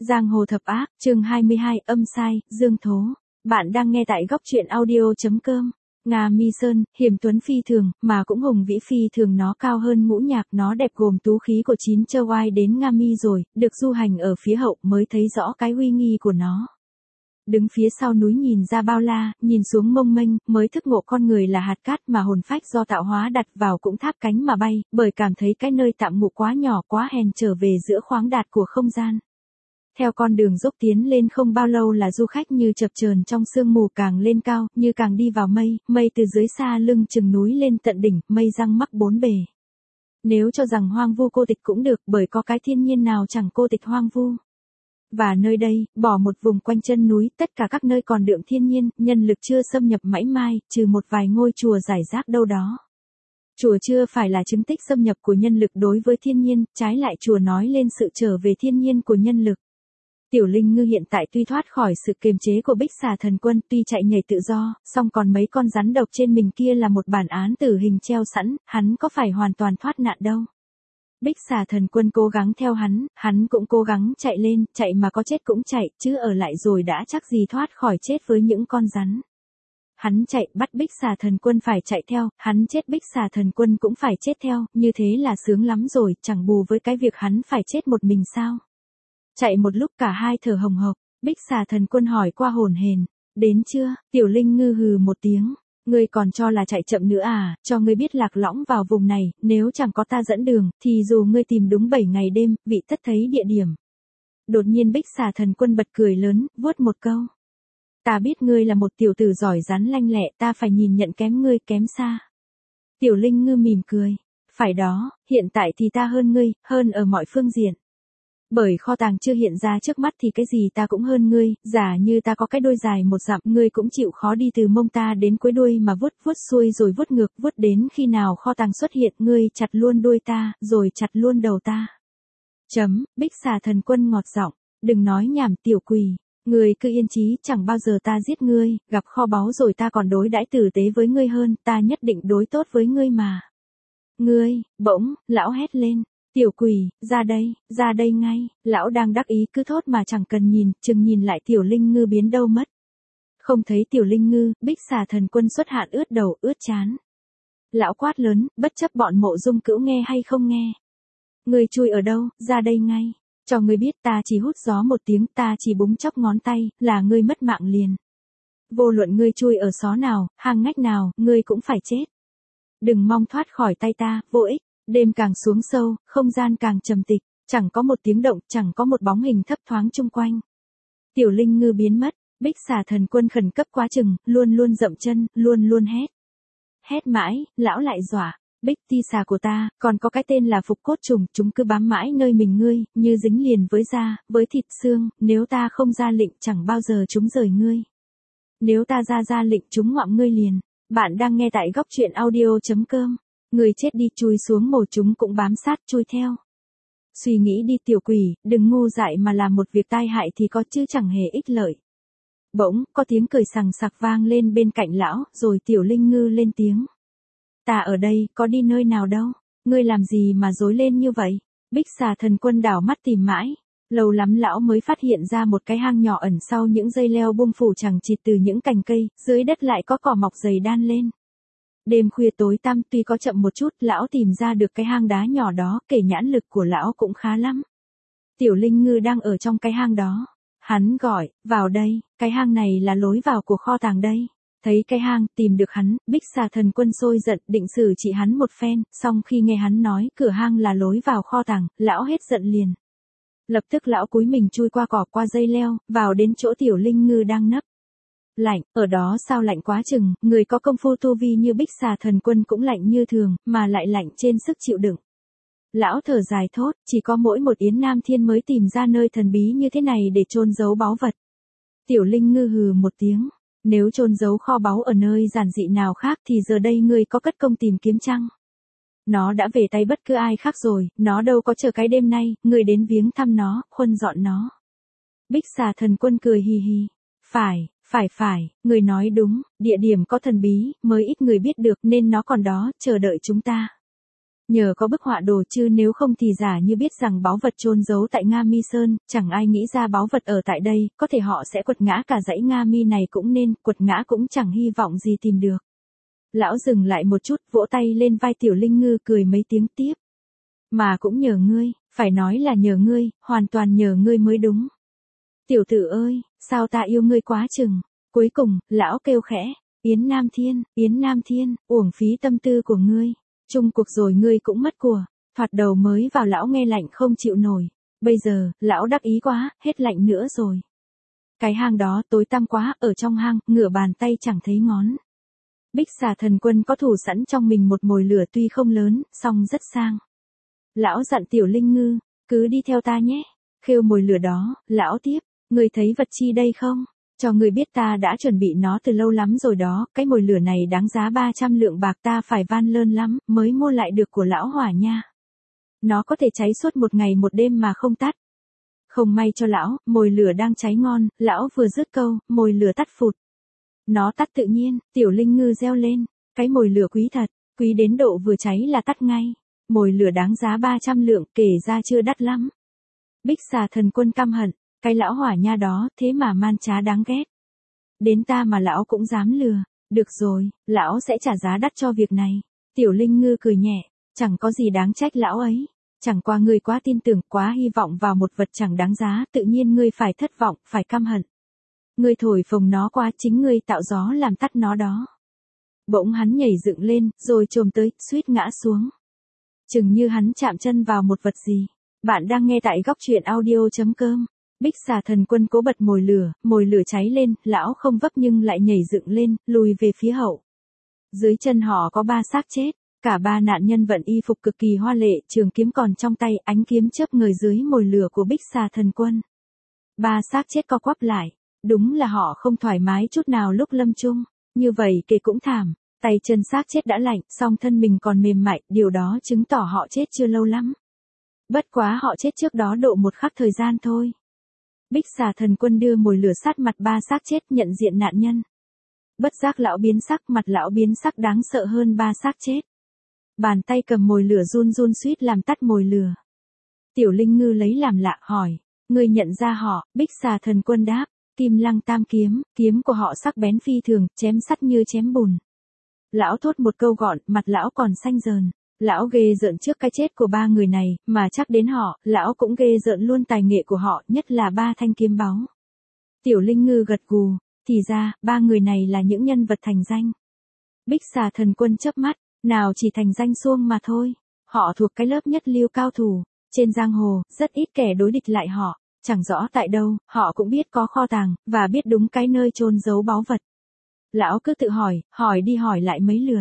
Giang hồ thập ác, chương 22, âm sai, Dương Thố. Bạn đang nghe tại góc truyện audio.com. Nga Mi Sơn, hiểm tuấn phi thường, mà cũng hùng vĩ phi thường, nó cao hơn Ngũ Nhạc, nó đẹp gồm tú khí của chín châu oai đến Nga Mi rồi, được du hành ở phía hậu mới thấy rõ cái uy nghi của nó. Đứng phía sau núi nhìn ra bao la, nhìn xuống mông mênh, mới thức ngộ con người là hạt cát mà hồn phách do tạo hóa đặt vào cũng tháp cánh mà bay, bởi cảm thấy cái nơi tạm ngụ quá nhỏ quá hèn trở về giữa khoáng đạt của không gian. Theo con đường dốc tiến lên không bao lâu là du khách như chập chờn trong sương mù, càng lên cao, như càng đi vào mây, mây từ dưới xa lưng chừng núi lên tận đỉnh, mây răng mắc bốn bề. Nếu cho rằng hoang vu cô tịch cũng được, bởi có cái thiên nhiên nào chẳng cô tịch hoang vu. Và nơi đây, bỏ một vùng quanh chân núi, tất cả các nơi còn đượm thiên nhiên, nhân lực chưa xâm nhập mảy may, trừ một vài ngôi chùa rải rác đâu đó. Chùa chưa phải là chứng tích xâm nhập của nhân lực đối với thiên nhiên, trái lại chùa nói lên sự trở về thiên nhiên của nhân lực. Tiểu Linh Ngư hiện tại tuy thoát khỏi sự kiềm chế của Bích Xà Thần Quân, tuy chạy nhảy tự do, song còn mấy con rắn độc trên mình kia là một bản án tử hình treo sẵn, hắn có phải hoàn toàn thoát nạn đâu. Bích Xà Thần Quân cố gắng theo hắn cũng cố gắng chạy lên, chạy mà có chết cũng chạy, chứ ở lại rồi đã chắc gì thoát khỏi chết với những con rắn. Hắn chạy, bắt Bích Xà Thần Quân phải chạy theo, hắn chết Bích Xà Thần Quân cũng phải chết theo, như thế là sướng lắm rồi, chẳng bù với cái việc hắn phải chết một mình sao. Chạy một lúc cả hai thở hồng hộc, Bích Xà Thần Quân hỏi qua hồn hển, đến chưa? Tiểu Linh Ngư hừ một tiếng, ngươi còn cho là chạy chậm nữa à, cho ngươi biết lạc lõng vào vùng này, nếu chẳng có ta dẫn đường, thì dù ngươi tìm đúng 7 ngày đêm, vị tất thấy địa điểm. Đột nhiên Bích Xà Thần Quân bật cười lớn, vuốt một câu. Ta biết ngươi là một tiểu tử giỏi rắn lanh lẹ, ta phải nhìn nhận kém ngươi, kém xa. Tiểu Linh Ngư mỉm cười, phải đó, hiện tại thì ta hơn ngươi, hơn ở mọi phương diện. Bởi kho tàng chưa hiện ra trước mắt thì cái gì ta cũng hơn ngươi, giả như ta có cái đuôi dài một dặm, ngươi cũng chịu khó đi từ mông ta đến cuối đuôi mà vuốt xuôi rồi vuốt ngược, vuốt đến khi nào kho tàng xuất hiện, ngươi chặt luôn đuôi ta, rồi chặt luôn đầu ta. Bích Xà Thần Quân ngọt giọng, đừng nói nhảm tiểu quỷ, ngươi cứ yên chí, chẳng bao giờ ta giết ngươi, gặp kho báu rồi ta còn đối đãi tử tế với ngươi hơn, ta nhất định đối tốt với ngươi mà. Ngươi, bỗng, lão hét lên. Tiểu quỷ, ra đây ngay, lão đang đắc ý cứ thốt mà chẳng cần nhìn, chừng nhìn lại Tiểu Linh Ngư biến đâu mất. Không thấy Tiểu Linh Ngư, Bích Xà Thần Quân xuất hạn ướt đầu, ướt trán. Lão quát lớn, bất chấp bọn Mộ Dung Cữu nghe hay không nghe. Ngươi chui ở đâu, ra đây ngay, cho ngươi biết ta chỉ hút gió một tiếng, ta chỉ búng chóc ngón tay, là ngươi mất mạng liền. Vô luận ngươi chui ở xó nào, hang ngách nào, ngươi cũng phải chết. Đừng mong thoát khỏi tay ta, vô ích. Đêm càng xuống sâu, không gian càng trầm tịch, chẳng có một tiếng động, chẳng có một bóng hình thấp thoáng chung quanh. Tiểu Linh Ngư biến mất, Bích Xà Thần Quân khẩn cấp quá chừng, luôn dậm chân, luôn hét. Hét mãi, lão lại dọa, Bích Ti xà của ta, còn có cái tên là Phục Cốt Trùng, chúng cứ bám mãi nơi mình ngươi, như dính liền với da, với thịt xương, nếu ta không ra lệnh chẳng bao giờ chúng rời ngươi. Nếu ta ra lệnh chúng ngoạm ngươi liền. Bạn đang nghe tại góc truyện audio.com. Người chết đi chui xuống mồ chúng cũng bám sát chui theo. Suy nghĩ đi tiểu quỷ, đừng ngu dại mà làm một việc tai hại thì có chứ chẳng hề ích lợi. Bỗng, có tiếng cười sằng sặc vang lên bên cạnh lão, rồi Tiểu Linh Ngư lên tiếng. Ta ở đây, có đi nơi nào đâu, ngươi làm gì mà rối lên như vậy? Bích Xà Thần Quân đảo mắt tìm mãi. Lâu lắm lão mới phát hiện ra một cái hang nhỏ ẩn sau những dây leo bung phủ chằng chịt từ những cành cây, dưới đất lại có cỏ mọc dày đan lên. Đêm khuya tối tăm tuy có chậm một chút, lão tìm ra được cái hang đá nhỏ đó, kể nhãn lực của lão cũng khá lắm. Tiểu Linh Ngư đang ở trong cái hang đó. Hắn gọi, vào đây, cái hang này là lối vào của kho tàng đây. Thấy cái hang, tìm được hắn, Bích Xà Thần Quân sôi giận, định xử trị hắn một phen, song khi nghe hắn nói cửa hang là lối vào kho tàng, lão hết giận liền. Lập tức lão cúi mình chui qua cỏ qua dây leo, vào đến chỗ Tiểu Linh Ngư đang nấp. Lạnh, ở đó sao lạnh quá chừng, người có công phu tu vi như Bích Xà Thần Quân cũng lạnh như thường, mà lại lạnh trên sức chịu đựng. Lão thở dài thốt, chỉ có mỗi một Yến Nam Thiên mới tìm ra nơi thần bí như thế này để chôn giấu báu vật. Tiểu Linh Ngư hừ một tiếng, nếu chôn giấu kho báu ở nơi giản dị nào khác thì giờ đây ngươi có cất công tìm kiếm chăng? Nó đã về tay bất cứ ai khác rồi, nó đâu có chờ cái đêm nay, ngươi đến viếng thăm nó, khuân dọn nó. Bích Xà Thần Quân cười hì hì, phải, người nói đúng, địa điểm có thần bí, mới ít người biết được nên nó còn đó, chờ đợi chúng ta. Nhờ có bức họa đồ chứ nếu không thì giả như biết rằng báu vật chôn giấu tại Nga Mi Sơn, chẳng ai nghĩ ra báu vật ở tại đây, có thể họ sẽ quật ngã cả dãy Nga Mi này cũng nên, quật ngã cũng chẳng hy vọng gì tìm được. Lão dừng lại một chút, vỗ tay lên vai Tiểu Linh Ngư cười mấy tiếng tiếp. Mà cũng nhờ ngươi, phải nói là nhờ ngươi, hoàn toàn nhờ ngươi mới đúng. Tiểu tử ơi, sao ta yêu ngươi quá chừng. Cuối cùng, lão kêu khẽ, Yến Nam Thiên, uổng phí tâm tư của ngươi. Chung cuộc rồi ngươi cũng mất của. Thoạt đầu mới vào lão nghe lạnh không chịu nổi. Bây giờ, lão đắc ý quá, hết lạnh nữa rồi. Cái hang đó tối tăm quá, ở trong hang, ngửa bàn tay chẳng thấy ngón. Bích Xà Thần Quân có thủ sẵn trong mình một mồi lửa tuy không lớn, song rất sang. Lão dặn Tiểu Linh Ngư, cứ đi theo ta nhé. Khêu mồi lửa đó, lão tiếp, ngươi thấy vật chi đây không? Cho ngươi biết ta đã chuẩn bị nó từ lâu lắm rồi đó, cái mồi lửa này đáng giá 300 lượng bạc ta phải van lơn lắm, mới mua lại được của lão Hỏa nha. Nó có thể cháy suốt một ngày một đêm mà không tắt. Không may cho lão, mồi lửa đang cháy ngon, lão vừa dứt câu, mồi lửa tắt phụt. Nó tắt tự nhiên, Tiểu Linh Ngư reo lên, cái mồi lửa quý thật, quý đến độ vừa cháy là tắt ngay. Mồi lửa đáng giá 300 lượng, kể ra chưa đắt lắm. Bích Xà Thần Quân căm hận, cái lão Hỏa nha đó, thế mà man trá đáng ghét. Đến ta mà lão cũng dám lừa, được rồi, lão sẽ trả giá đắt cho việc này. Tiểu Linh Ngư cười nhẹ, chẳng có gì đáng trách lão ấy. Chẳng qua ngươi quá tin tưởng, quá hy vọng vào một vật chẳng đáng giá, tự nhiên ngươi phải thất vọng, phải căm hận. Ngươi thổi phồng nó quá, chính ngươi tạo gió làm tắt nó đó. Bỗng hắn nhảy dựng lên, rồi chồm tới, suýt ngã xuống. Chừng như hắn chạm chân vào một vật gì. Bạn đang nghe tại góc truyện audio.com. Bích Xà Thần Quân cố bật mồi lửa cháy lên, lão không vấp nhưng lại nhảy dựng lên, lùi về phía hậu. Dưới chân họ có 3 xác chết, cả 3 nạn nhân vận y phục cực kỳ hoa lệ, trường kiếm còn trong tay, ánh kiếm chớp người dưới mồi lửa của Bích Xà Thần Quân. 3 xác chết co quắp lại, đúng là họ không thoải mái chút nào lúc lâm chung, như vậy kể cũng thảm, tay chân xác chết đã lạnh, song thân mình còn mềm mại, điều đó chứng tỏ họ chết chưa lâu lắm. Bất quá họ chết trước đó độ một khắc thời gian thôi. Bích Xà Thần Quân đưa mồi lửa sát mặt 3 xác chết, nhận diện nạn nhân. Bất giác lão biến sắc, mặt lão biến sắc đáng sợ hơn 3 xác chết. Bàn tay cầm mồi lửa run run suýt làm tắt mồi lửa. Tiểu Linh Ngư lấy làm lạ hỏi, ngươi nhận ra họ? Bích Xà Thần Quân đáp, Kim Lăng Tam Kiếm, kiếm của họ sắc bén phi thường, chém sắt như chém bùn. Lão thốt một câu gọn, mặt lão còn xanh dờn. Lão ghê rợn trước cái chết của 3 người này, mà chắc đến họ, lão cũng ghê rợn luôn tài nghệ của họ, nhất là 3 thanh kiếm báu. Tiểu Linh Ngư gật gù, thì ra, 3 người này là những nhân vật thành danh. Bích Xà Thần Quân chớp mắt, nào chỉ thành danh suông mà thôi. Họ thuộc cái lớp nhất lưu cao thủ, trên giang hồ, rất ít kẻ đối địch lại họ, chẳng rõ tại đâu, họ cũng biết có kho tàng, và biết đúng cái nơi chôn giấu báu vật. Lão cứ tự hỏi đi hỏi lại mấy lượt.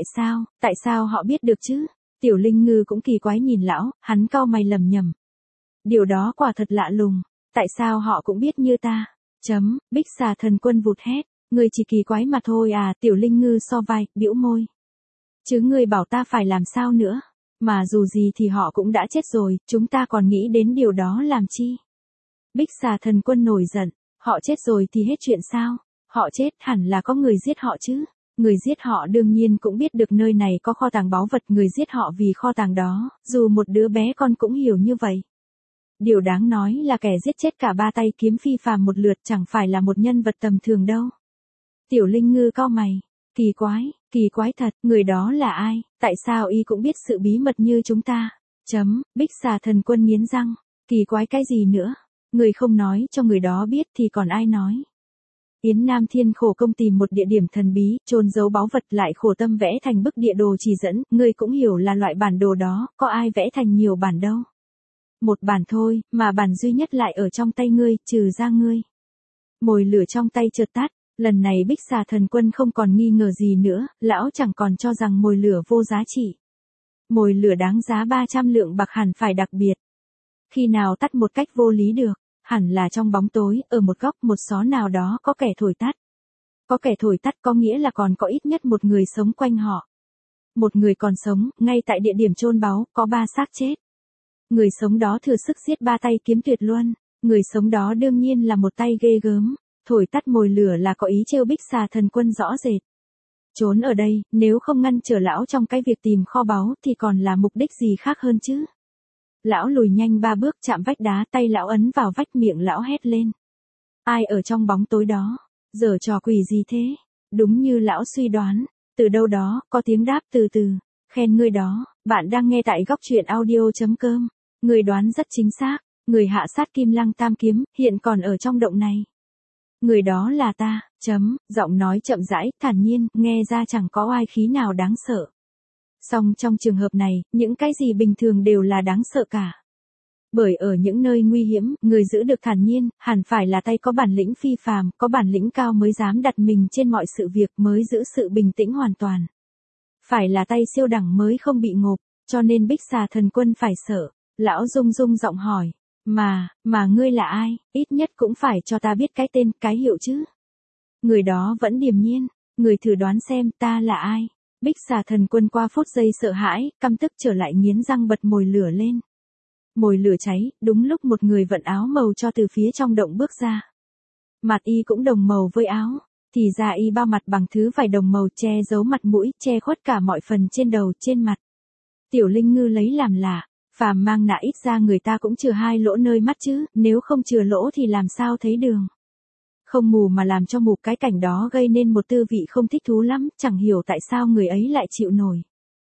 Tại sao họ biết được chứ? Tiểu Linh Ngư cũng kỳ quái nhìn lão, hắn cau mày lẩm nhẩm. Điều đó quả thật lạ lùng, tại sao họ cũng biết như ta? Bích Xà Thần Quân vụt hét, ngươi chỉ kỳ quái mà thôi à? Tiểu Linh Ngư so vai, bĩu môi. Chứ ngươi bảo ta phải làm sao nữa? Mà dù gì thì họ cũng đã chết rồi, chúng ta còn nghĩ đến điều đó làm chi? Bích Xà Thần Quân nổi giận, họ chết rồi thì hết chuyện sao? Họ chết hẳn là có người giết họ chứ? Người giết họ đương nhiên cũng biết được nơi này có kho tàng báu vật, người giết họ vì kho tàng đó, dù một đứa bé con cũng hiểu như vậy. Điều đáng nói là kẻ giết chết cả 3 tay kiếm phi phàm một lượt chẳng phải là một nhân vật tầm thường đâu. Tiểu Linh Ngư cau mày, kỳ quái thật, người đó là ai, tại sao y cũng biết sự bí mật như chúng ta? Bích Xà Thần Quân nghiến răng, kỳ quái cái gì nữa, người không nói cho người đó biết thì còn ai nói? Yến Nam Thiên khổ công tìm một địa điểm thần bí, chôn giấu báu vật, lại khổ tâm vẽ thành bức địa đồ chỉ dẫn, ngươi cũng hiểu là loại bản đồ đó, có ai vẽ thành nhiều bản đâu. Một bản thôi, mà bản duy nhất lại ở trong tay ngươi, trừ ra ngươi. Mồi lửa trong tay chợt tắt, lần này Bích Xà Thần Quân không còn nghi ngờ gì nữa, lão chẳng còn cho rằng mồi lửa vô giá trị. Mồi lửa đáng giá 300 lượng bạc hẳn phải đặc biệt. Khi nào tắt một cách vô lý được? Hẳn là trong bóng tối, ở một góc một xó nào đó có kẻ thổi tắt. Có kẻ thổi tắt có nghĩa là còn có ít nhất một người sống quanh họ. Một người còn sống, ngay tại địa điểm chôn báu, có 3 xác chết. Người sống đó thừa sức giết 3 tay kiếm tuyệt luân. Người sống đó đương nhiên là một tay ghê gớm. Thổi tắt mồi lửa là có ý trêu Bích Xà Thần Quân rõ rệt. trốn ở đây, nếu không ngăn trở lão trong cái việc tìm kho báu thì còn là mục đích gì khác hơn chứ. Lão lùi nhanh 3 bước chạm vách đá, tay lão ấn vào vách, miệng lão hét lên. Ai ở trong bóng tối đó? Giở trò quỷ gì thế? Đúng như lão suy đoán, từ đâu đó, có tiếng đáp từ từ. Khen ngươi đó, bạn đang nghe tại góc truyện audio.com. Người đoán rất chính xác, người hạ sát Kim Lăng Tam Kiếm, hiện còn ở trong động này. Người đó là ta, giọng nói chậm rãi, thản nhiên, nghe ra chẳng có oai khí nào đáng sợ. Song trong trường hợp này, những cái gì bình thường đều là đáng sợ cả. Bởi ở những nơi nguy hiểm, người giữ được thản nhiên, hẳn phải là tay có bản lĩnh phi phàm, có bản lĩnh cao mới dám đặt mình trên mọi sự việc, mới giữ sự bình tĩnh hoàn toàn. Phải là tay siêu đẳng mới không bị ngộp, cho nên Bích Xà Thần Quân phải sợ. Lão rung rung giọng hỏi, mà ngươi là ai, ít nhất cũng phải cho ta biết cái tên, cái hiệu chứ. Người đó vẫn điềm nhiên, người thử đoán xem ta là ai. Bích Xà Thần Quân qua phút giây sợ hãi, căm tức trở lại nghiến răng bật mồi lửa lên. Mồi lửa cháy, đúng lúc một người vận áo màu cho từ phía trong động bước ra. Mặt y cũng đồng màu với áo, thì ra y bao mặt bằng thứ vải đồng màu che giấu mặt mũi, che khuất cả mọi phần trên đầu, trên mặt. Tiểu Linh Ngư lấy làm lạ, phàm mang nạ ít ra người ta cũng chừa 2 lỗ nơi mắt chứ, nếu không chừa lỗ thì làm sao thấy đường. Không mù mà làm cho mù, cái cảnh đó gây nên một tư vị không thích thú lắm, chẳng hiểu tại sao người ấy lại chịu nổi.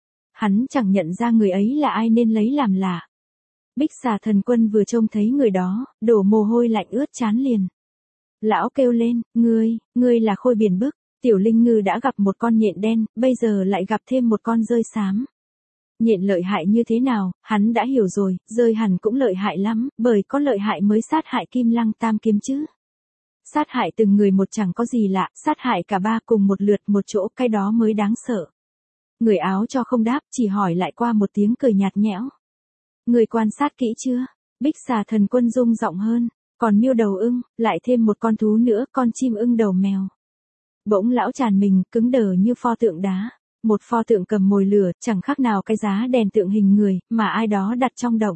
Hắn chẳng nhận ra người ấy là ai nên lấy làm lạ. Bích Xà Thần Quân vừa trông thấy người đó, đổ mồ hôi lạnh ướt trán liền. Lão kêu lên, ngươi là Khôi Biển Bức. Tiểu Linh Ngư đã gặp một con nhện đen, bây giờ lại gặp thêm một con dơi xám. Nhện lợi hại như thế nào, hắn đã hiểu rồi, dơi hẳn cũng lợi hại lắm, bởi có lợi hại mới sát hại Kim Lăng Tam Kiếm chứ. Sát hại từng người một chẳng có gì lạ, sát hại cả 3 cùng một lượt một chỗ, cái đó mới đáng sợ. Người áo cho không đáp, chỉ hỏi lại qua một tiếng cười nhạt nhẽo. Người quan sát kỹ chưa? Bích Xà Thần Quân rung giọng hơn, còn miêu đầu ưng, lại thêm một con thú nữa, con chim ưng đầu mèo. Bỗng lão tràn mình, cứng đờ như pho tượng đá. Một pho tượng cầm mồi lửa, chẳng khác nào cái giá đèn tượng hình người, mà ai đó đặt trong động.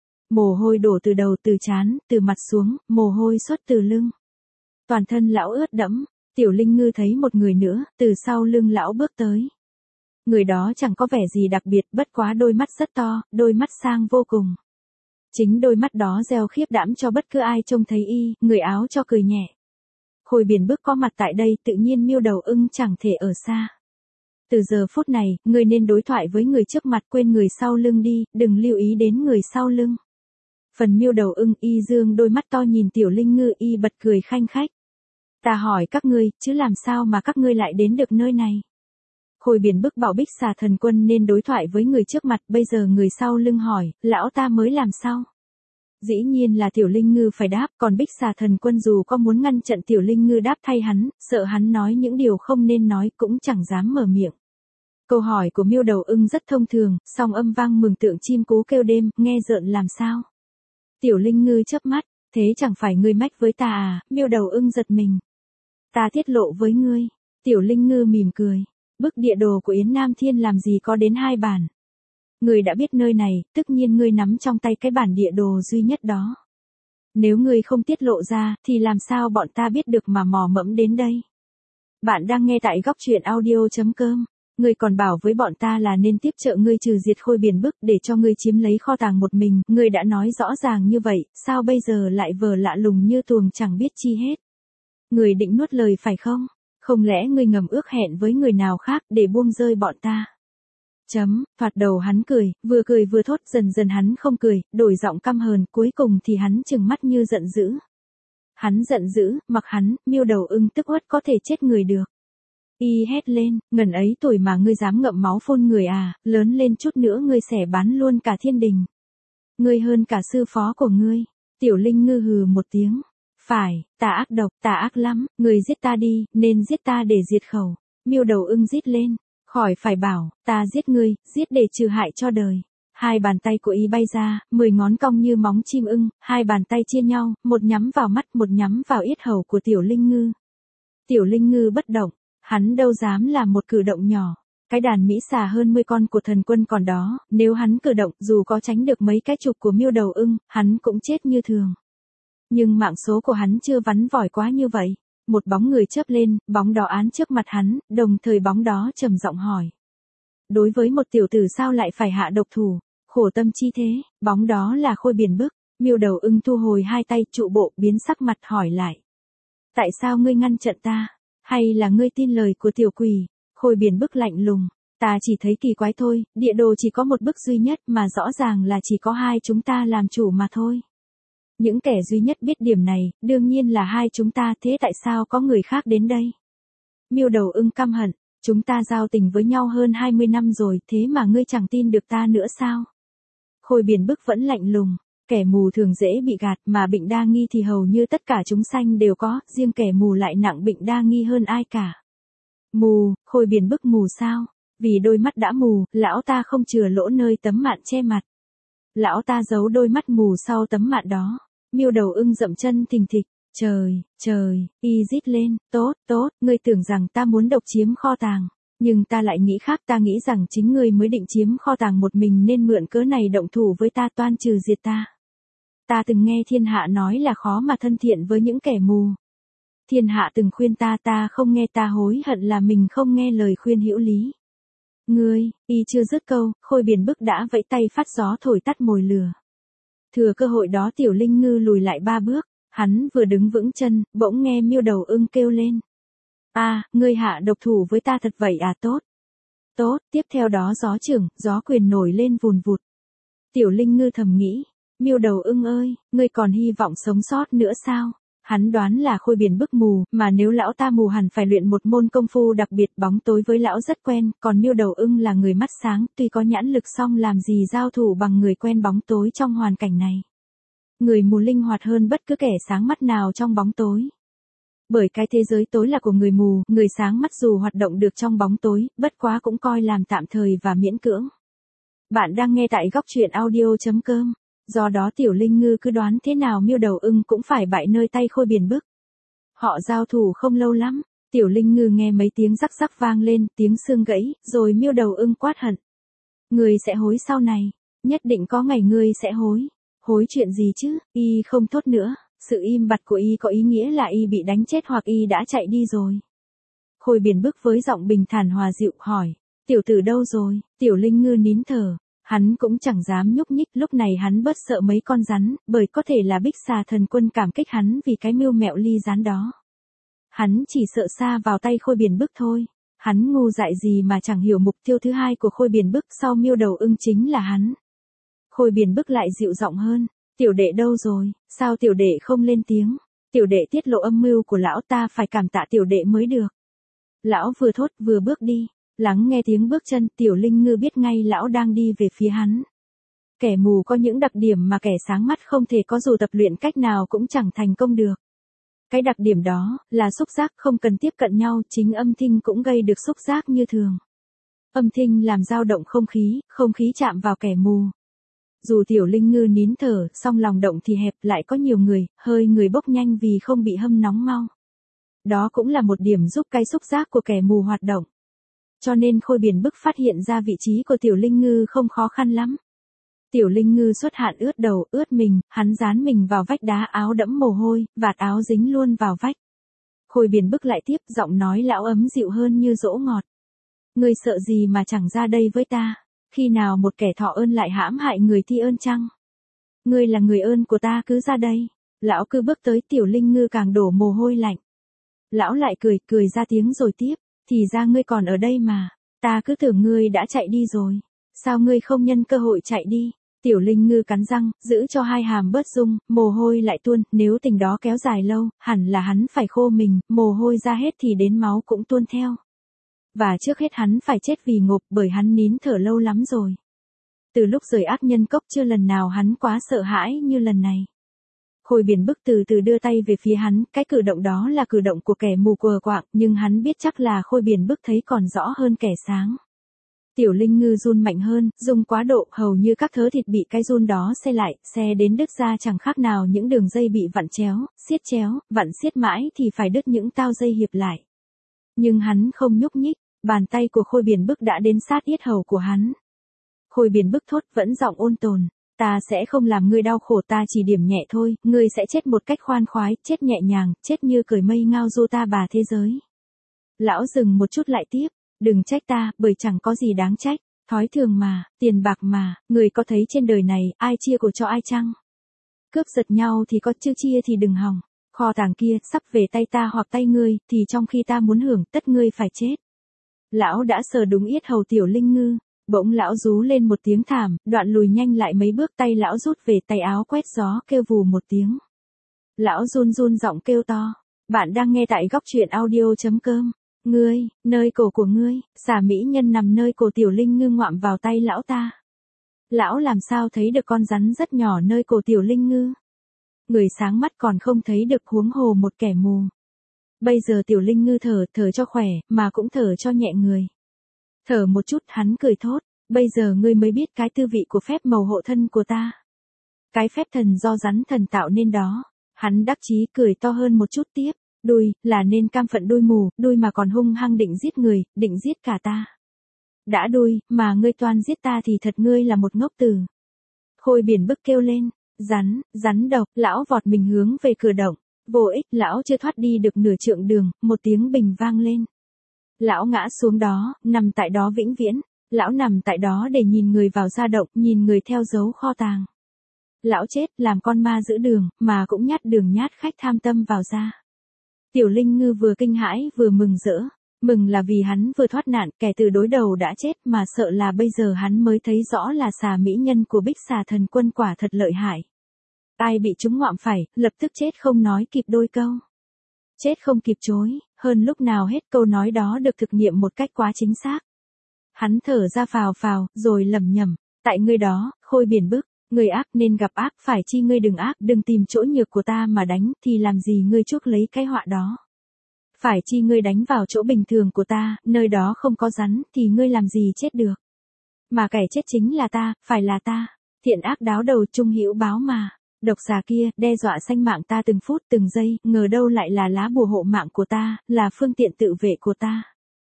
Mồ hôi đổ từ đầu, từ trán, từ mặt xuống, mồ hôi xuất từ lưng. Toàn thân lão ướt đẫm, Tiểu Linh Ngư thấy một người nữa, từ sau lưng lão bước tới. Người đó chẳng có vẻ gì đặc biệt, bất quá đôi mắt rất to, đôi mắt sang vô cùng. Chính đôi mắt đó gieo khiếp đảm cho bất cứ ai trông thấy y, người áo cho cười nhẹ. Khôi Biển Bức có mặt tại đây, tự nhiên miêu đầu ưng chẳng thể ở xa. Từ giờ phút này, ngươi nên đối thoại với người trước mặt, quên người sau lưng đi, đừng lưu ý đến người sau lưng. Phần miêu đầu ưng y dương đôi mắt to nhìn Tiểu Linh Ngư, y bật cười khanh khách. Ta hỏi các ngươi, chứ làm sao mà các ngươi lại đến được nơi này? Khôi Biển Bức bảo Bích Xà Thần Quân nên đối thoại với người trước mặt, bây giờ người sau lưng hỏi, lão ta mới làm sao? Dĩ nhiên là Tiểu Linh Ngư phải đáp, còn Bích Xà Thần Quân dù có muốn ngăn chặn Tiểu Linh Ngư đáp thay hắn, sợ hắn nói những điều không nên nói cũng chẳng dám mở miệng. Câu hỏi của miêu đầu ưng rất thông thường, song âm vang mường tượng chim cú kêu đêm, nghe rợn làm sao? Tiểu Linh Ngư chớp mắt, thế chẳng phải ngươi mách với ta à? Miêu đầu ưng giật mình. Ta tiết lộ với ngươi. Tiểu Linh Ngư mỉm cười. Bức địa đồ của Yến Nam Thiên làm gì có đến 2 bản. Ngươi đã biết nơi này, tất nhiên ngươi nắm trong tay cái bản địa đồ duy nhất đó. Nếu ngươi không tiết lộ ra, thì làm sao bọn ta biết được mà mò mẫm đến đây? Bạn đang nghe tại góc truyện audio.com. Ngươi còn bảo với bọn ta là nên tiếp trợ ngươi trừ diệt Khôi Biển Bức để cho ngươi chiếm lấy kho tàng một mình. Ngươi đã nói rõ ràng như vậy, sao bây giờ lại vờ lạ lùng như tuồng chẳng biết chi hết? Ngươi định nuốt lời phải không? Không lẽ ngươi ngầm ước hẹn với người nào khác để buông rơi bọn ta? Thoạt đầu hắn cười vừa thốt, dần dần hắn không cười, đổi giọng căm hờn, cuối cùng thì hắn trừng mắt như giận dữ. Hắn giận dữ, mặc hắn, miêu đầu ưng tức uất có thể chết người được. Y hét lên, ngần ấy tuổi mà ngươi dám ngậm máu phun người à, lớn lên chút nữa ngươi xẻ bán luôn cả thiên đình. Ngươi hơn cả sư phó của ngươi. Tiểu Linh Ngư hừ một tiếng. Phải, ta ác độc, ta ác lắm, ngươi giết ta đi, nên giết ta để diệt khẩu. Miêu đầu ưng rít lên, khỏi phải bảo, ta giết ngươi, giết để trừ hại cho đời. 2 bàn tay của y bay ra, 10 ngón cong như móng chim ưng, 2 bàn tay chia nhau, một nhắm vào mắt, một nhắm vào yết hầu của Tiểu Linh Ngư. Tiểu Linh Ngư bất động, hắn đâu dám làm một cử động nhỏ. Cái đàn mỹ xà hơn 10 con của thần quân còn đó, nếu hắn cử động, dù có tránh được mấy cái chụp của miêu đầu ưng, hắn cũng chết như thường. Nhưng mạng số của hắn chưa vắn vỏi quá như vậy. một bóng người chớp lên, bóng đó án trước mặt hắn, đồng thời bóng đó trầm giọng hỏi. Đối với một tiểu tử sao lại phải hạ độc thủ, khổ tâm chi thế, bóng đó là Khôi Biển Bức. Miêu Đầu Ưng thu hồi hai tay trụ bộ biến sắc mặt hỏi lại. Tại sao ngươi ngăn trận ta? Hay là ngươi tin lời của tiểu quỷ? Khôi Biển Bức lạnh lùng. Ta chỉ thấy kỳ quái thôi, địa đồ chỉ có một bức duy nhất mà rõ ràng là chỉ có hai chúng ta làm chủ mà thôi. Những kẻ duy nhất biết điểm này, đương nhiên là hai chúng ta, thế tại sao có người khác đến đây? Miêu Đầu Ưng căm hận, chúng ta giao tình với nhau hơn 20 năm rồi, thế mà ngươi chẳng tin được ta nữa sao? Khôi Biển Bức vẫn lạnh lùng, kẻ mù thường dễ bị gạt mà bệnh đa nghi thì hầu như tất cả chúng sanh đều có, riêng kẻ mù lại nặng bệnh đa nghi hơn ai cả. Mù, Khôi Biển Bức mù sao? Vì đôi mắt đã mù, lão ta không chừa lỗ nơi tấm mạn che mặt. Lão ta giấu đôi mắt mù sau tấm mạn đó. Miêu Đầu Ưng dậm chân thình thịch. Trời, y rít lên, tốt, ngươi tưởng rằng ta muốn độc chiếm kho tàng. Nhưng ta lại nghĩ khác, ta nghĩ rằng chính ngươi mới định chiếm kho tàng một mình nên mượn cớ này động thủ với ta toan trừ diệt ta. Ta từng nghe thiên hạ nói là khó mà thân thiện với những kẻ mù. Thiên hạ từng khuyên ta không nghe, ta hối hận là mình không nghe lời khuyên hữu lý. Ngươi, y chưa dứt câu, Khôi Biển Bức đã vẫy tay phát gió thổi tắt mồi lửa. Thừa cơ hội đó Tiểu Linh Ngư lùi lại 3 bước, hắn vừa đứng vững chân, bỗng nghe Miêu Đầu Ưng kêu lên. Ngươi hạ độc thủ với ta thật vậy à? Tốt, tiếp theo đó gió chưởng, gió quyền nổi lên vùn vụt. Tiểu Linh Ngư thầm nghĩ, Miêu Đầu Ưng ơi, ngươi còn hy vọng sống sót nữa sao? Hắn đoán là Khôi Biển Bức mù, mà nếu lão ta mù hẳn phải luyện một môn công phu đặc biệt, bóng tối với lão rất quen, còn Miêu Đầu Ưng là người mắt sáng, tuy có nhãn lực song làm gì giao thủ bằng người quen bóng tối trong hoàn cảnh này. Người mù linh hoạt hơn bất cứ kẻ sáng mắt nào trong bóng tối. Bởi cái thế giới tối là của người mù, người sáng mắt dù hoạt động được trong bóng tối, bất quá cũng coi làm tạm thời và miễn cưỡng. Bạn đang nghe tại góc truyện audio.com. Do đó Tiểu Linh Ngư cứ đoán thế nào Miêu Đầu Ưng cũng phải bại nơi tay Khôi Biển Bức. Họ giao thủ không lâu lắm, Tiểu Linh Ngư nghe mấy tiếng rắc rắc vang lên, tiếng xương gãy, rồi Miêu Đầu Ưng quát hận. Ngươi sẽ hối sau này, nhất định có ngày ngươi sẽ hối. Hối chuyện gì chứ? Y không thốt nữa, sự im bặt của y có ý nghĩa là y bị đánh chết hoặc y đã chạy đi rồi. Khôi Biển Bức với giọng bình thản hòa dịu hỏi, tiểu tử đâu rồi? Tiểu Linh Ngư nín thở. Hắn cũng chẳng dám nhúc nhích, lúc này hắn bớt sợ mấy con rắn, bởi có thể là Bích Xà Thần Quân cảm kích hắn vì cái mưu mẹo ly gián đó. Hắn chỉ sợ sa vào tay Khôi Biển Bức thôi. Hắn ngu dại gì mà chẳng hiểu mục tiêu thứ hai của Khôi Biển Bức sau Miêu Đầu Ưng chính là hắn. Khôi Biển Bức lại dịu giọng hơn, tiểu đệ đâu rồi, sao tiểu đệ không lên tiếng? Tiểu đệ tiết lộ âm mưu của lão, ta phải cảm tạ tiểu đệ mới được. Lão vừa thốt vừa bước đi. Lắng nghe tiếng bước chân, Tiểu Linh Ngư biết ngay lão đang đi về phía hắn. Kẻ mù có những đặc điểm mà kẻ sáng mắt không thể có, dù tập luyện cách nào cũng chẳng thành công được. Cái đặc điểm đó là xúc giác, không cần tiếp cận nhau, chính âm thanh cũng gây được xúc giác như thường. Âm thanh làm dao động không khí chạm vào kẻ mù. Dù Tiểu Linh Ngư nín thở, song lòng động thì hẹp, lại có nhiều người, hơi người bốc nhanh vì không bị hâm nóng mau. Đó cũng là một điểm giúp cái xúc giác của kẻ mù hoạt động. Cho nên Khôi Biển Bức phát hiện ra vị trí của Tiểu Linh Ngư không khó khăn lắm. Tiểu Linh Ngư xuất hạn ướt đầu, ướt mình, hắn dán mình vào vách đá, áo đẫm mồ hôi, vạt áo dính luôn vào vách. Khôi Biển Bức lại tiếp, giọng nói lão ấm dịu hơn như dỗ ngọt. Ngươi sợ gì mà chẳng ra đây với ta? Khi nào một kẻ thọ ơn lại hãm hại người thi ơn chăng? Ngươi là người ơn của ta, cứ ra đây. Lão cứ bước tới, Tiểu Linh Ngư càng đổ mồ hôi lạnh. Lão lại cười ra tiếng rồi tiếp. Thì ra ngươi còn ở đây mà, ta cứ tưởng ngươi đã chạy đi rồi. Sao ngươi không nhân cơ hội chạy đi? Tiểu Linh Ngư cắn răng, giữ cho hai hàm bớt rung, mồ hôi lại tuôn, nếu tình đó kéo dài lâu, hẳn là hắn phải khô mình, mồ hôi ra hết thì đến máu cũng tuôn theo. Và trước hết hắn phải chết vì ngộp, bởi hắn nín thở lâu lắm rồi. Từ lúc rời ác nhân cốc chưa lần nào hắn quá sợ hãi như lần này. Khôi Biển Bức từ từ đưa tay về phía hắn, cái cử động đó là cử động của kẻ mù quờ quạng, nhưng hắn biết chắc là Khôi Biển Bức thấy còn rõ hơn kẻ sáng. Tiểu Linh Ngư run mạnh hơn, rung quá độ, hầu như các thớ thịt bị cái run đó xe lại, xe đến đứt ra chẳng khác nào những đường dây bị vặn chéo, vặn siết mãi thì phải đứt những tao dây hiệp lại. Nhưng hắn không nhúc nhích, bàn tay của Khôi Biển Bức đã đến sát yết hầu của hắn. Khôi Biển Bức thốt vẫn giọng ôn tồn, Ta sẽ không làm ngươi đau khổ, ta chỉ điểm nhẹ thôi, ngươi sẽ chết một cách khoan khoái, chết nhẹ nhàng, chết như cởi mây ngao du ta bà thế giới. Lão dừng một chút lại tiếp, đừng trách ta, bởi chẳng có gì đáng trách, thói thường mà, tiền bạc mà, người có thấy trên đời này, ai chia của cho ai chăng? Cướp giật nhau thì có, chứ chia thì đừng hòng. Kho tàng kia, sắp về tay ta hoặc tay ngươi, thì trong khi ta muốn hưởng, tất ngươi phải chết. Lão đã sờ đúng yết hầu Tiểu Linh Ngư, bỗng lão rú lên một tiếng thảm, đoạn lùi nhanh lại mấy bước, tay lão rút về, tay áo quét gió, kêu vù một tiếng. Lão run run giọng kêu to, bạn đang nghe tại góc truyện audio.com. Ngươi, nơi cổ của ngươi, xà mỹ nhân nằm nơi cổ Tiểu Linh Ngư ngoạm vào tay lão ta. Lão làm sao thấy được con rắn rất nhỏ nơi cổ Tiểu Linh Ngư? Người sáng mắt còn không thấy được, huống hồ một kẻ mù. Bây giờ Tiểu Linh Ngư thở cho khỏe, mà cũng thở cho nhẹ người. Thở một chút, hắn cười thốt, bây giờ ngươi mới biết cái tư vị của phép màu hộ thân của ta. Cái phép thần do rắn thần tạo nên đó. Hắn đắc chí cười to hơn một chút tiếp, đuôi, là nên cam phận đuôi mù, đuôi mà còn hung hăng định giết người, định giết cả ta. Đã đuôi, mà ngươi toan giết ta thì thật ngươi là một ngốc tử. Khôi Biển Bức kêu lên, rắn độc, lão vọt mình hướng về cửa động. Vô ích, lão chưa thoát đi được nửa trượng đường, một tiếng bình vang lên. Lão ngã xuống đó, nằm tại đó vĩnh viễn. Lão nằm tại đó để nhìn người vào ra động, nhìn người theo dấu kho tàng. Lão chết, làm con ma giữ đường, mà cũng nhát đường nhát khách tham tâm vào ra. Tiểu Linh Ngư vừa kinh hãi vừa mừng rỡ. Mừng là vì hắn vừa thoát nạn, kẻ từ đối đầu đã chết, mà sợ là bây giờ hắn mới thấy rõ là xà mỹ nhân của Bích Xà Thần Quân quả thật lợi hại. Ai bị chúng ngoạm phải, lập tức chết không nói kịp đôi câu. Chết không kịp chối, hơn lúc nào hết câu nói đó được thực nghiệm một cách quá chính xác. Hắn thở ra phào, rồi lẩm nhẩm, tại ngươi đó, Khôi Biển Bức, ngươi ác nên gặp ác, phải chi ngươi đừng ác, đừng tìm chỗ nhược của ta mà đánh, thì làm gì ngươi chuốc lấy cái họa đó. Phải chi ngươi đánh vào chỗ bình thường của ta, nơi đó không có rắn, thì ngươi làm gì chết được. Mà kẻ chết chính là ta, phải là ta. Thiện ác đáo đầu chung hữu báo mà. Độc xà kia, đe dọa sanh mạng ta từng phút từng giây, ngờ đâu lại là lá bùa hộ mạng của ta, là phương tiện tự vệ của ta.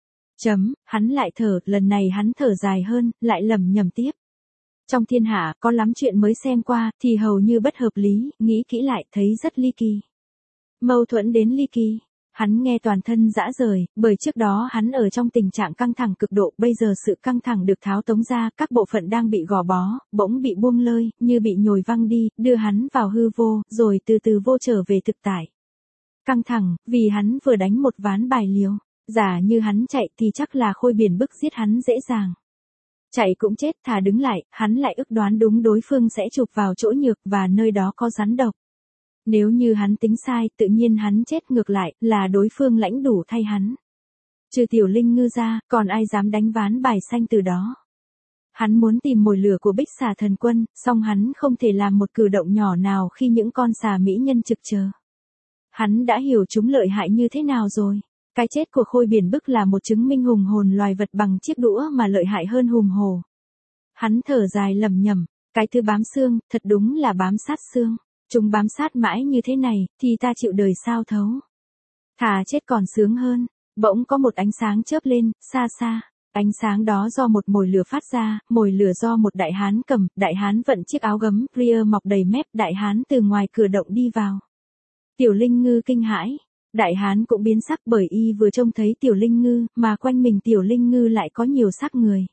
Hắn lại thở, lần này hắn thở dài hơn, lại lẩm nhẩm tiếp. Trong thiên hạ, có lắm chuyện mới xem qua, thì hầu như bất hợp lý, nghĩ kỹ lại, thấy rất ly kỳ. Mâu thuẫn đến ly kỳ. Hắn nghe toàn thân rã rời, bởi trước đó hắn ở trong tình trạng căng thẳng cực độ, bây giờ sự căng thẳng được tháo tống ra, các bộ phận đang bị gò bó, bỗng bị buông lơi, như bị nhồi văng đi, đưa hắn vào hư vô, rồi từ từ vô trở về thực tại. Căng thẳng, vì hắn vừa đánh một ván bài liều, giả như hắn chạy thì chắc là Khôi Biển Bức giết hắn dễ dàng. Chạy cũng chết, thà đứng lại, hắn lại ước đoán đúng đối phương sẽ chụp vào chỗ nhược và nơi đó có rắn độc. Nếu như hắn tính sai, tự nhiên hắn chết ngược lại, là đối phương lãnh đủ thay hắn. Trừ Tiểu Linh Ngư ra, còn ai dám đánh ván bài xanh từ đó. Hắn muốn tìm mồi lửa của Bích Xà Thần Quân, song hắn không thể làm một cử động nhỏ nào khi những con xà mỹ nhân trực chờ. Hắn đã hiểu chúng lợi hại như thế nào rồi. Cái chết của Khôi Biển Bức là một chứng minh hùng hồn loài vật bằng chiếc đũa mà lợi hại hơn hùng hồ. Hắn thở dài lẩm nhẩm, cái thứ bám xương, thật đúng là bám sát xương. Chúng bám sát mãi như thế này, thì ta chịu đời sao thấu. Thà chết còn sướng hơn. Bỗng có một ánh sáng chớp lên, xa xa. Ánh sáng đó do một mồi lửa phát ra, mồi lửa do một đại hán cầm, đại hán vận chiếc áo gấm, ria mọc đầy mép, đại hán từ ngoài cửa động đi vào. Tiểu Linh Ngư kinh hãi. Đại hán cũng biến sắc bởi y vừa trông thấy Tiểu Linh Ngư, mà quanh mình Tiểu Linh Ngư lại có nhiều xác người.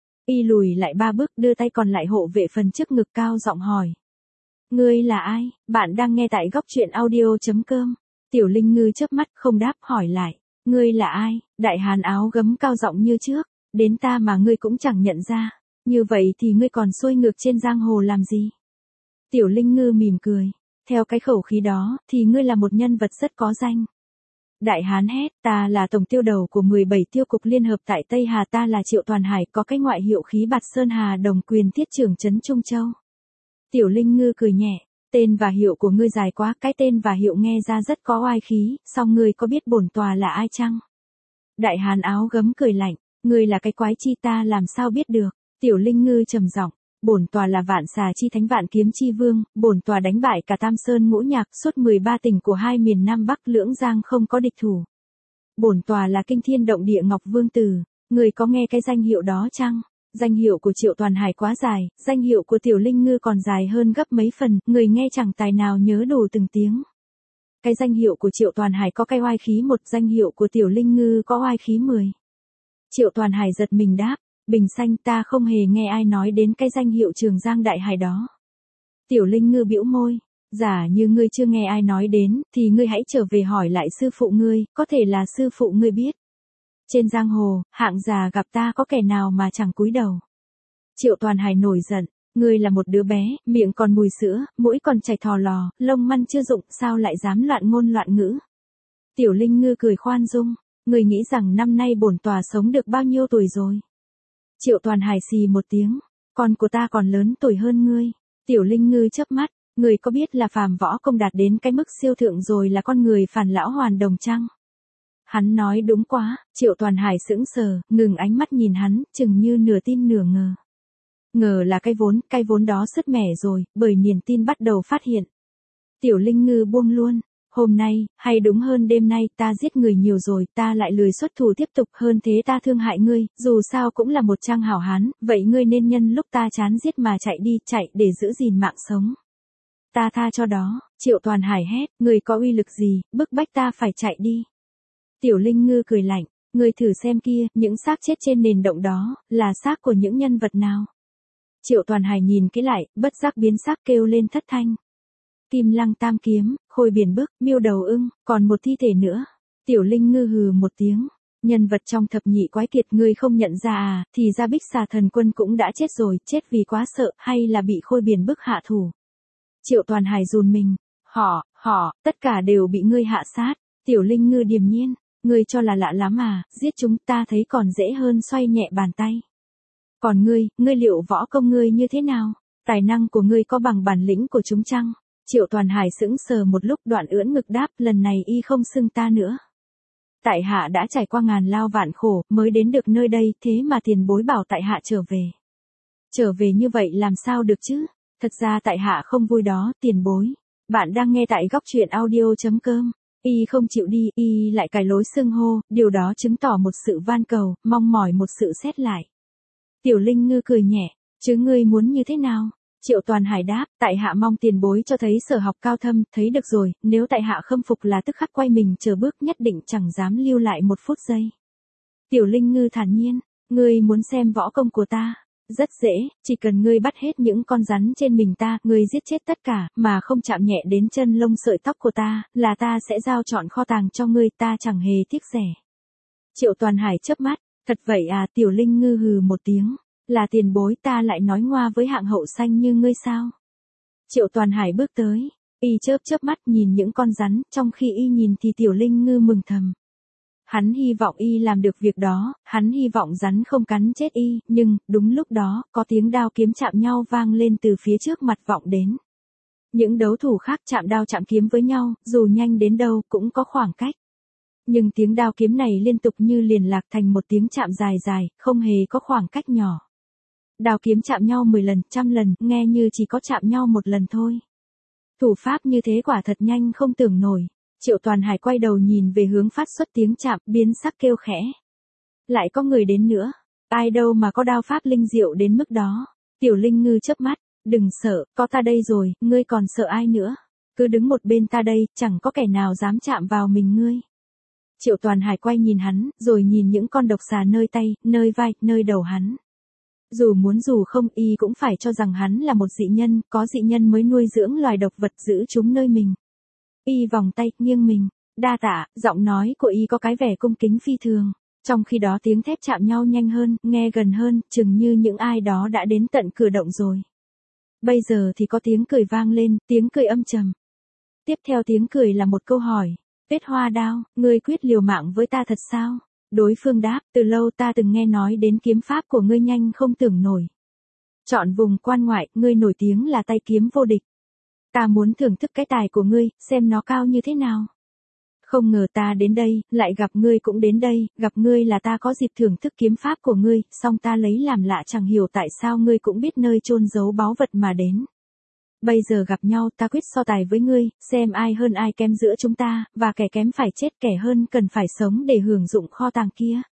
Y lùi lại 3 bước, đưa tay còn lại hộ vệ phần trước ngực, cao giọng hỏi. Ngươi là ai? Bạn đang nghe tại góc truyện audio.com. Tiểu Linh Ngư chớp mắt không đáp, hỏi lại. Ngươi là ai? Đại hán áo gấm cao giọng như trước. Đến ta mà ngươi cũng chẳng nhận ra. Như vậy thì ngươi còn xuôi ngược trên giang hồ làm gì? Tiểu Linh Ngư mỉm cười. Theo cái khẩu khí đó, thì ngươi là một nhân vật rất có danh. Đại hán hét, ta là tổng tiêu đầu của 17 tiêu cục liên hợp tại Tây Hà, ta là Triệu Toàn Hải, có cái ngoại hiệu khí Bạt Sơn Hà Đồng Quyền thiết trưởng trấn Trung Châu. Tiểu Linh Ngư cười nhẹ, tên và hiệu của ngươi dài quá, cái tên và hiệu nghe ra rất có oai khí, song ngươi có biết bổn tòa là ai chăng? Đại hán áo gấm cười lạnh, ngươi là cái quái chi ta làm sao biết được? Tiểu Linh Ngư trầm giọng, bổn tòa là Vạn Xà chi thánh Vạn Kiếm chi vương, bổn tòa đánh bại cả Tam Sơn Ngũ Nhạc, suốt 13 tỉnh của hai miền Nam Bắc Lưỡng Giang không có địch thủ. Bổn tòa là Kinh Thiên Động Địa Ngọc Vương Tử, ngươi có nghe cái danh hiệu đó chăng? Danh hiệu của Triệu Toàn Hải quá dài, danh hiệu của Tiểu Linh Ngư còn dài hơn gấp mấy phần, người nghe chẳng tài nào nhớ đủ từng tiếng. Cái danh hiệu của Triệu Toàn Hải có cái oai khí một, danh hiệu của Tiểu Linh Ngư có oai khí 10. Triệu Toàn Hải giật mình đáp, Bình Xanh, ta không hề nghe ai nói đến cái danh hiệu Trường Giang Đại Hải đó. Tiểu Linh Ngư bĩu môi, giả như ngươi chưa nghe ai nói đến, thì ngươi hãy trở về hỏi lại sư phụ ngươi, có thể là sư phụ ngươi biết. Trên giang hồ, hạng già gặp ta có kẻ nào mà chẳng cúi đầu. Triệu Toàn Hải nổi giận, ngươi là một đứa bé, miệng còn mùi sữa, mũi còn chảy thò lò, lông măn chưa rụng, sao lại dám loạn ngôn loạn ngữ. Tiểu Linh Ngư cười khoan dung, ngươi nghĩ rằng năm nay bổn tòa sống được bao nhiêu tuổi rồi? Triệu Toàn Hải xì một tiếng, con của ta còn lớn tuổi hơn ngươi. Tiểu Linh Ngư chớp mắt, ngươi có biết là phàm võ công đạt đến cái mức siêu thượng rồi là con người phản lão hoàn đồng chăng? Hắn nói đúng quá, Triệu Toàn Hải sững sờ, ngừng ánh mắt nhìn hắn, chừng như nửa tin nửa ngờ. Ngờ là cái vốn đó sứt mẻ rồi, bởi niềm tin bắt đầu phát hiện. Tiểu Linh Ngư buông luôn, hôm nay, hay đúng hơn đêm nay, ta giết người nhiều rồi, ta lại lười xuất thủ tiếp tục, hơn thế ta thương hại ngươi, dù sao cũng là một trang hảo hán, vậy ngươi nên nhân lúc ta chán giết mà chạy đi, chạy để giữ gìn mạng sống. Ta tha cho đó, Triệu Toàn Hải hét, ngươi có uy lực gì, bức bách ta phải chạy đi. Tiểu Linh Ngư cười lạnh, ngươi thử xem kia, những xác chết trên nền động đó, là xác của những nhân vật nào? Triệu Toàn Hải nhìn kỹ lại, bất giác biến sắc kêu lên thất thanh. Kim Lăng Tam Kiếm, Khôi Biển Bức, Miêu Đầu Ưng, còn một thi thể nữa. Tiểu Linh Ngư hừ một tiếng, nhân vật trong thập nhị quái kiệt ngươi không nhận ra à, thì ra Bích Xà Thần Quân cũng đã chết rồi, chết vì quá sợ, hay là bị Khôi Biển Bức hạ thủ? Triệu Toàn Hải run mình, họ, tất cả đều bị ngươi hạ sát. Tiểu Linh Ngư điềm nhiên, ngươi cho là lạ lắm à, giết chúng ta thấy còn dễ hơn xoay nhẹ bàn tay. Còn ngươi liệu võ công ngươi như thế nào? Tài năng của ngươi có bằng bản lĩnh của chúng chăng? Triệu Toàn Hải sững sờ một lúc, đoạn ưỡn ngực đáp, lần này y không xưng ta nữa. Tại hạ đã trải qua ngàn lao vạn khổ, mới đến được nơi đây, thế mà tiền bối bảo tại hạ trở về. Trở về như vậy làm sao được chứ? Thật ra tại hạ không vui đó, tiền bối. Bạn đang nghe tại góc truyện audio.com. Y không chịu đi, y lại cài lối xưng hô, điều đó chứng tỏ một sự van cầu, mong mỏi một sự xét lại. Tiểu Linh Ngư cười nhẹ, chứ ngươi muốn như thế nào? Triệu Toàn Hải đáp, tại hạ mong tiền bối cho thấy sở học cao thâm, thấy được rồi, nếu tại hạ khâm phục là tức khắc quay mình chờ bước, nhất định chẳng dám lưu lại một phút giây. Tiểu Linh Ngư thản nhiên, ngươi muốn xem võ công của ta? Rất dễ, chỉ cần ngươi bắt hết những con rắn trên mình ta, ngươi giết chết tất cả, mà không chạm nhẹ đến chân lông sợi tóc của ta, là ta sẽ giao trọn kho tàng cho ngươi, ta chẳng hề tiếc rẻ. Triệu Toàn Hải chớp mắt, thật vậy à? Tiểu Linh Ngư hừ một tiếng, là tiền bối ta lại nói ngoa với hạng hậu xanh như ngươi sao? Triệu Toàn Hải bước tới, y chớp mắt nhìn những con rắn, trong khi y nhìn thì Tiểu Linh Ngư mừng thầm. Hắn hy vọng y làm được việc đó, hắn hy vọng rắn không cắn chết y, nhưng, đúng lúc đó, có tiếng đao kiếm chạm nhau vang lên từ phía trước mặt vọng đến. Những đấu thủ khác chạm đao chạm kiếm với nhau, dù nhanh đến đâu cũng có khoảng cách. Nhưng tiếng đao kiếm này liên tục như liền lạc thành một tiếng chạm dài dài, không hề có khoảng cách nhỏ. Đao kiếm chạm nhau 10 lần, 100 lần, nghe như chỉ có chạm nhau một lần thôi. Thủ pháp như thế quả thật nhanh không tưởng nổi. Triệu Toàn Hải quay đầu nhìn về hướng phát xuất tiếng chạm, biến sắc kêu khẽ. Lại có người đến nữa, ai đâu mà có đao pháp linh diệu đến mức đó. Tiểu Linh Ngư chớp mắt, đừng sợ, có ta đây rồi, ngươi còn sợ ai nữa? Cứ đứng một bên ta đây, chẳng có kẻ nào dám chạm vào mình ngươi. Triệu Toàn Hải quay nhìn hắn, rồi nhìn những con độc xà nơi tay, nơi vai, nơi đầu hắn. Dù muốn dù không, y cũng phải cho rằng hắn là một dị nhân, có dị nhân mới nuôi dưỡng loài độc vật giữ chúng nơi mình. Y vòng tay, nghiêng mình, đa tạ, giọng nói của y có cái vẻ cung kính phi thường. Trong khi đó tiếng thép chạm nhau nhanh hơn, nghe gần hơn, chừng như những ai đó đã đến tận cửa động rồi. Bây giờ thì có tiếng cười vang lên, tiếng cười âm trầm. Tiếp theo tiếng cười là một câu hỏi. Tuyết Hoa Đao, ngươi quyết liều mạng với ta thật sao? Đối phương đáp, từ lâu ta từng nghe nói đến kiếm pháp của ngươi nhanh không tưởng nổi. Chọn vùng quan ngoại, ngươi nổi tiếng là tay kiếm vô địch. Ta muốn thưởng thức cái tài của ngươi, xem nó cao như thế nào. Không ngờ ta đến đây, lại gặp ngươi cũng đến đây, gặp ngươi là ta có dịp thưởng thức kiếm pháp của ngươi, song ta lấy làm lạ chẳng hiểu tại sao ngươi cũng biết nơi chôn giấu báu vật mà đến. Bây giờ gặp nhau ta quyết so tài với ngươi, xem ai hơn ai kém giữa chúng ta, và kẻ kém phải chết, kẻ hơn cần phải sống để hưởng dụng kho tàng kia.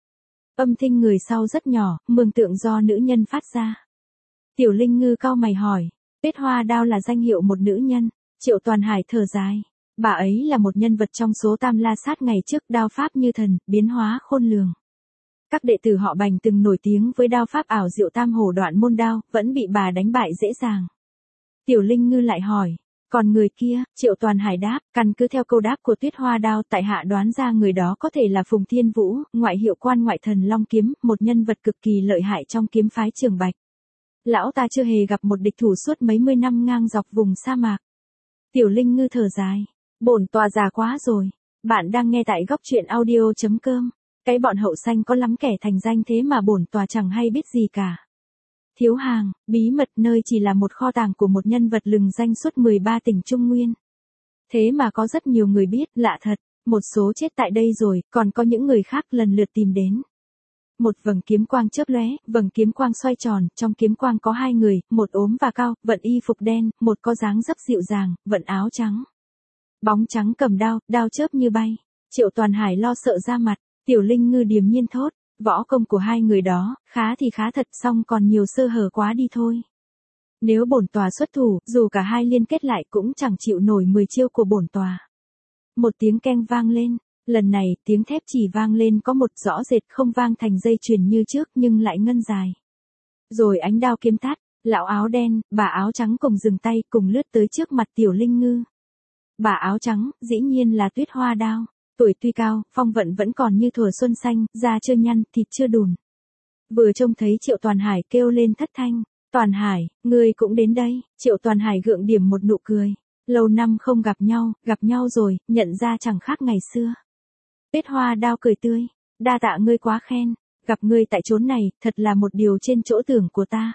Âm thanh người sau rất nhỏ, mường tượng do nữ nhân phát ra. Tiểu Linh Ngư cau mày hỏi, Tuyết Hoa Đao là danh hiệu một nữ nhân. Triệu Toàn Hải thở dài. Bà ấy là một nhân vật trong số Tam La Sát ngày trước, đao pháp như thần, biến hóa khôn lường. Các đệ tử họ Bành từng nổi tiếng với đao pháp ảo diệu tam hổ đoạn môn đao, vẫn bị bà đánh bại dễ dàng. Tiểu Linh Ngư lại hỏi, còn người kia? Triệu Toàn Hải đáp, căn cứ theo câu đáp của Tuyết Hoa Đao, tại hạ đoán ra người đó có thể là Phùng Thiên Vũ, ngoại hiệu Quan Ngoại Thần Long Kiếm, một nhân vật cực kỳ lợi hại trong kiếm phái Trường Bạch. Lão ta chưa hề gặp một địch thủ suốt mấy mươi năm ngang dọc vùng sa mạc. Tiểu Linh Ngư thở dài, bổn tòa già quá rồi. Bạn đang nghe tại góc truyện audio.com. Cái bọn hậu xanh có lắm kẻ thành danh thế mà bổn tòa chẳng hay biết gì cả. Thiếu hàng, bí mật nơi chỉ là một kho tàng của một nhân vật lừng danh suốt 13 tỉnh Trung Nguyên. Thế mà có rất nhiều người biết, lạ thật, một số chết tại đây rồi, còn có những người khác lần lượt tìm đến. Một vầng kiếm quang chớp lóe, vầng kiếm quang xoay tròn, trong kiếm quang có hai người, một ốm và cao, vận y phục đen, một có dáng dấp dịu dàng, vận áo trắng. Bóng trắng cầm đao, đao chớp như bay. Triệu Toàn Hải lo sợ ra mặt, Tiểu Linh Ngư điềm nhiên thốt, võ công của hai người đó, khá thì khá thật, song còn nhiều sơ hở quá đi thôi. Nếu bổn tòa xuất thủ, dù cả hai liên kết lại cũng chẳng chịu nổi 10 chiêu của bổn tòa. Một tiếng keng vang lên, lần này tiếng thép chỉ vang lên có một rõ rệt, không vang thành dây chuyền như trước nhưng lại ngân dài. Rồi ánh đao kiếm tắt, lão áo đen, bà áo trắng cùng dừng tay, cùng lướt tới trước mặt Tiểu Linh Ngư. Bà áo trắng, dĩ nhiên là Tuyết Hoa Đao. Tuổi tuy cao, phong vận vẫn còn như thuở xuân xanh, da chưa nhăn, thịt chưa đùn. Vừa trông thấy Triệu Toàn Hải kêu lên thất thanh, Toàn Hải, ngươi cũng đến đây. Triệu Toàn Hải gượng điểm một nụ cười. Lâu năm không gặp nhau rồi, nhận ra chẳng khác ngày xưa. Tuyết Hoa Đao cười tươi, đa tạ ngươi quá khen, gặp ngươi tại chốn này, thật là một điều trên chỗ tưởng của ta.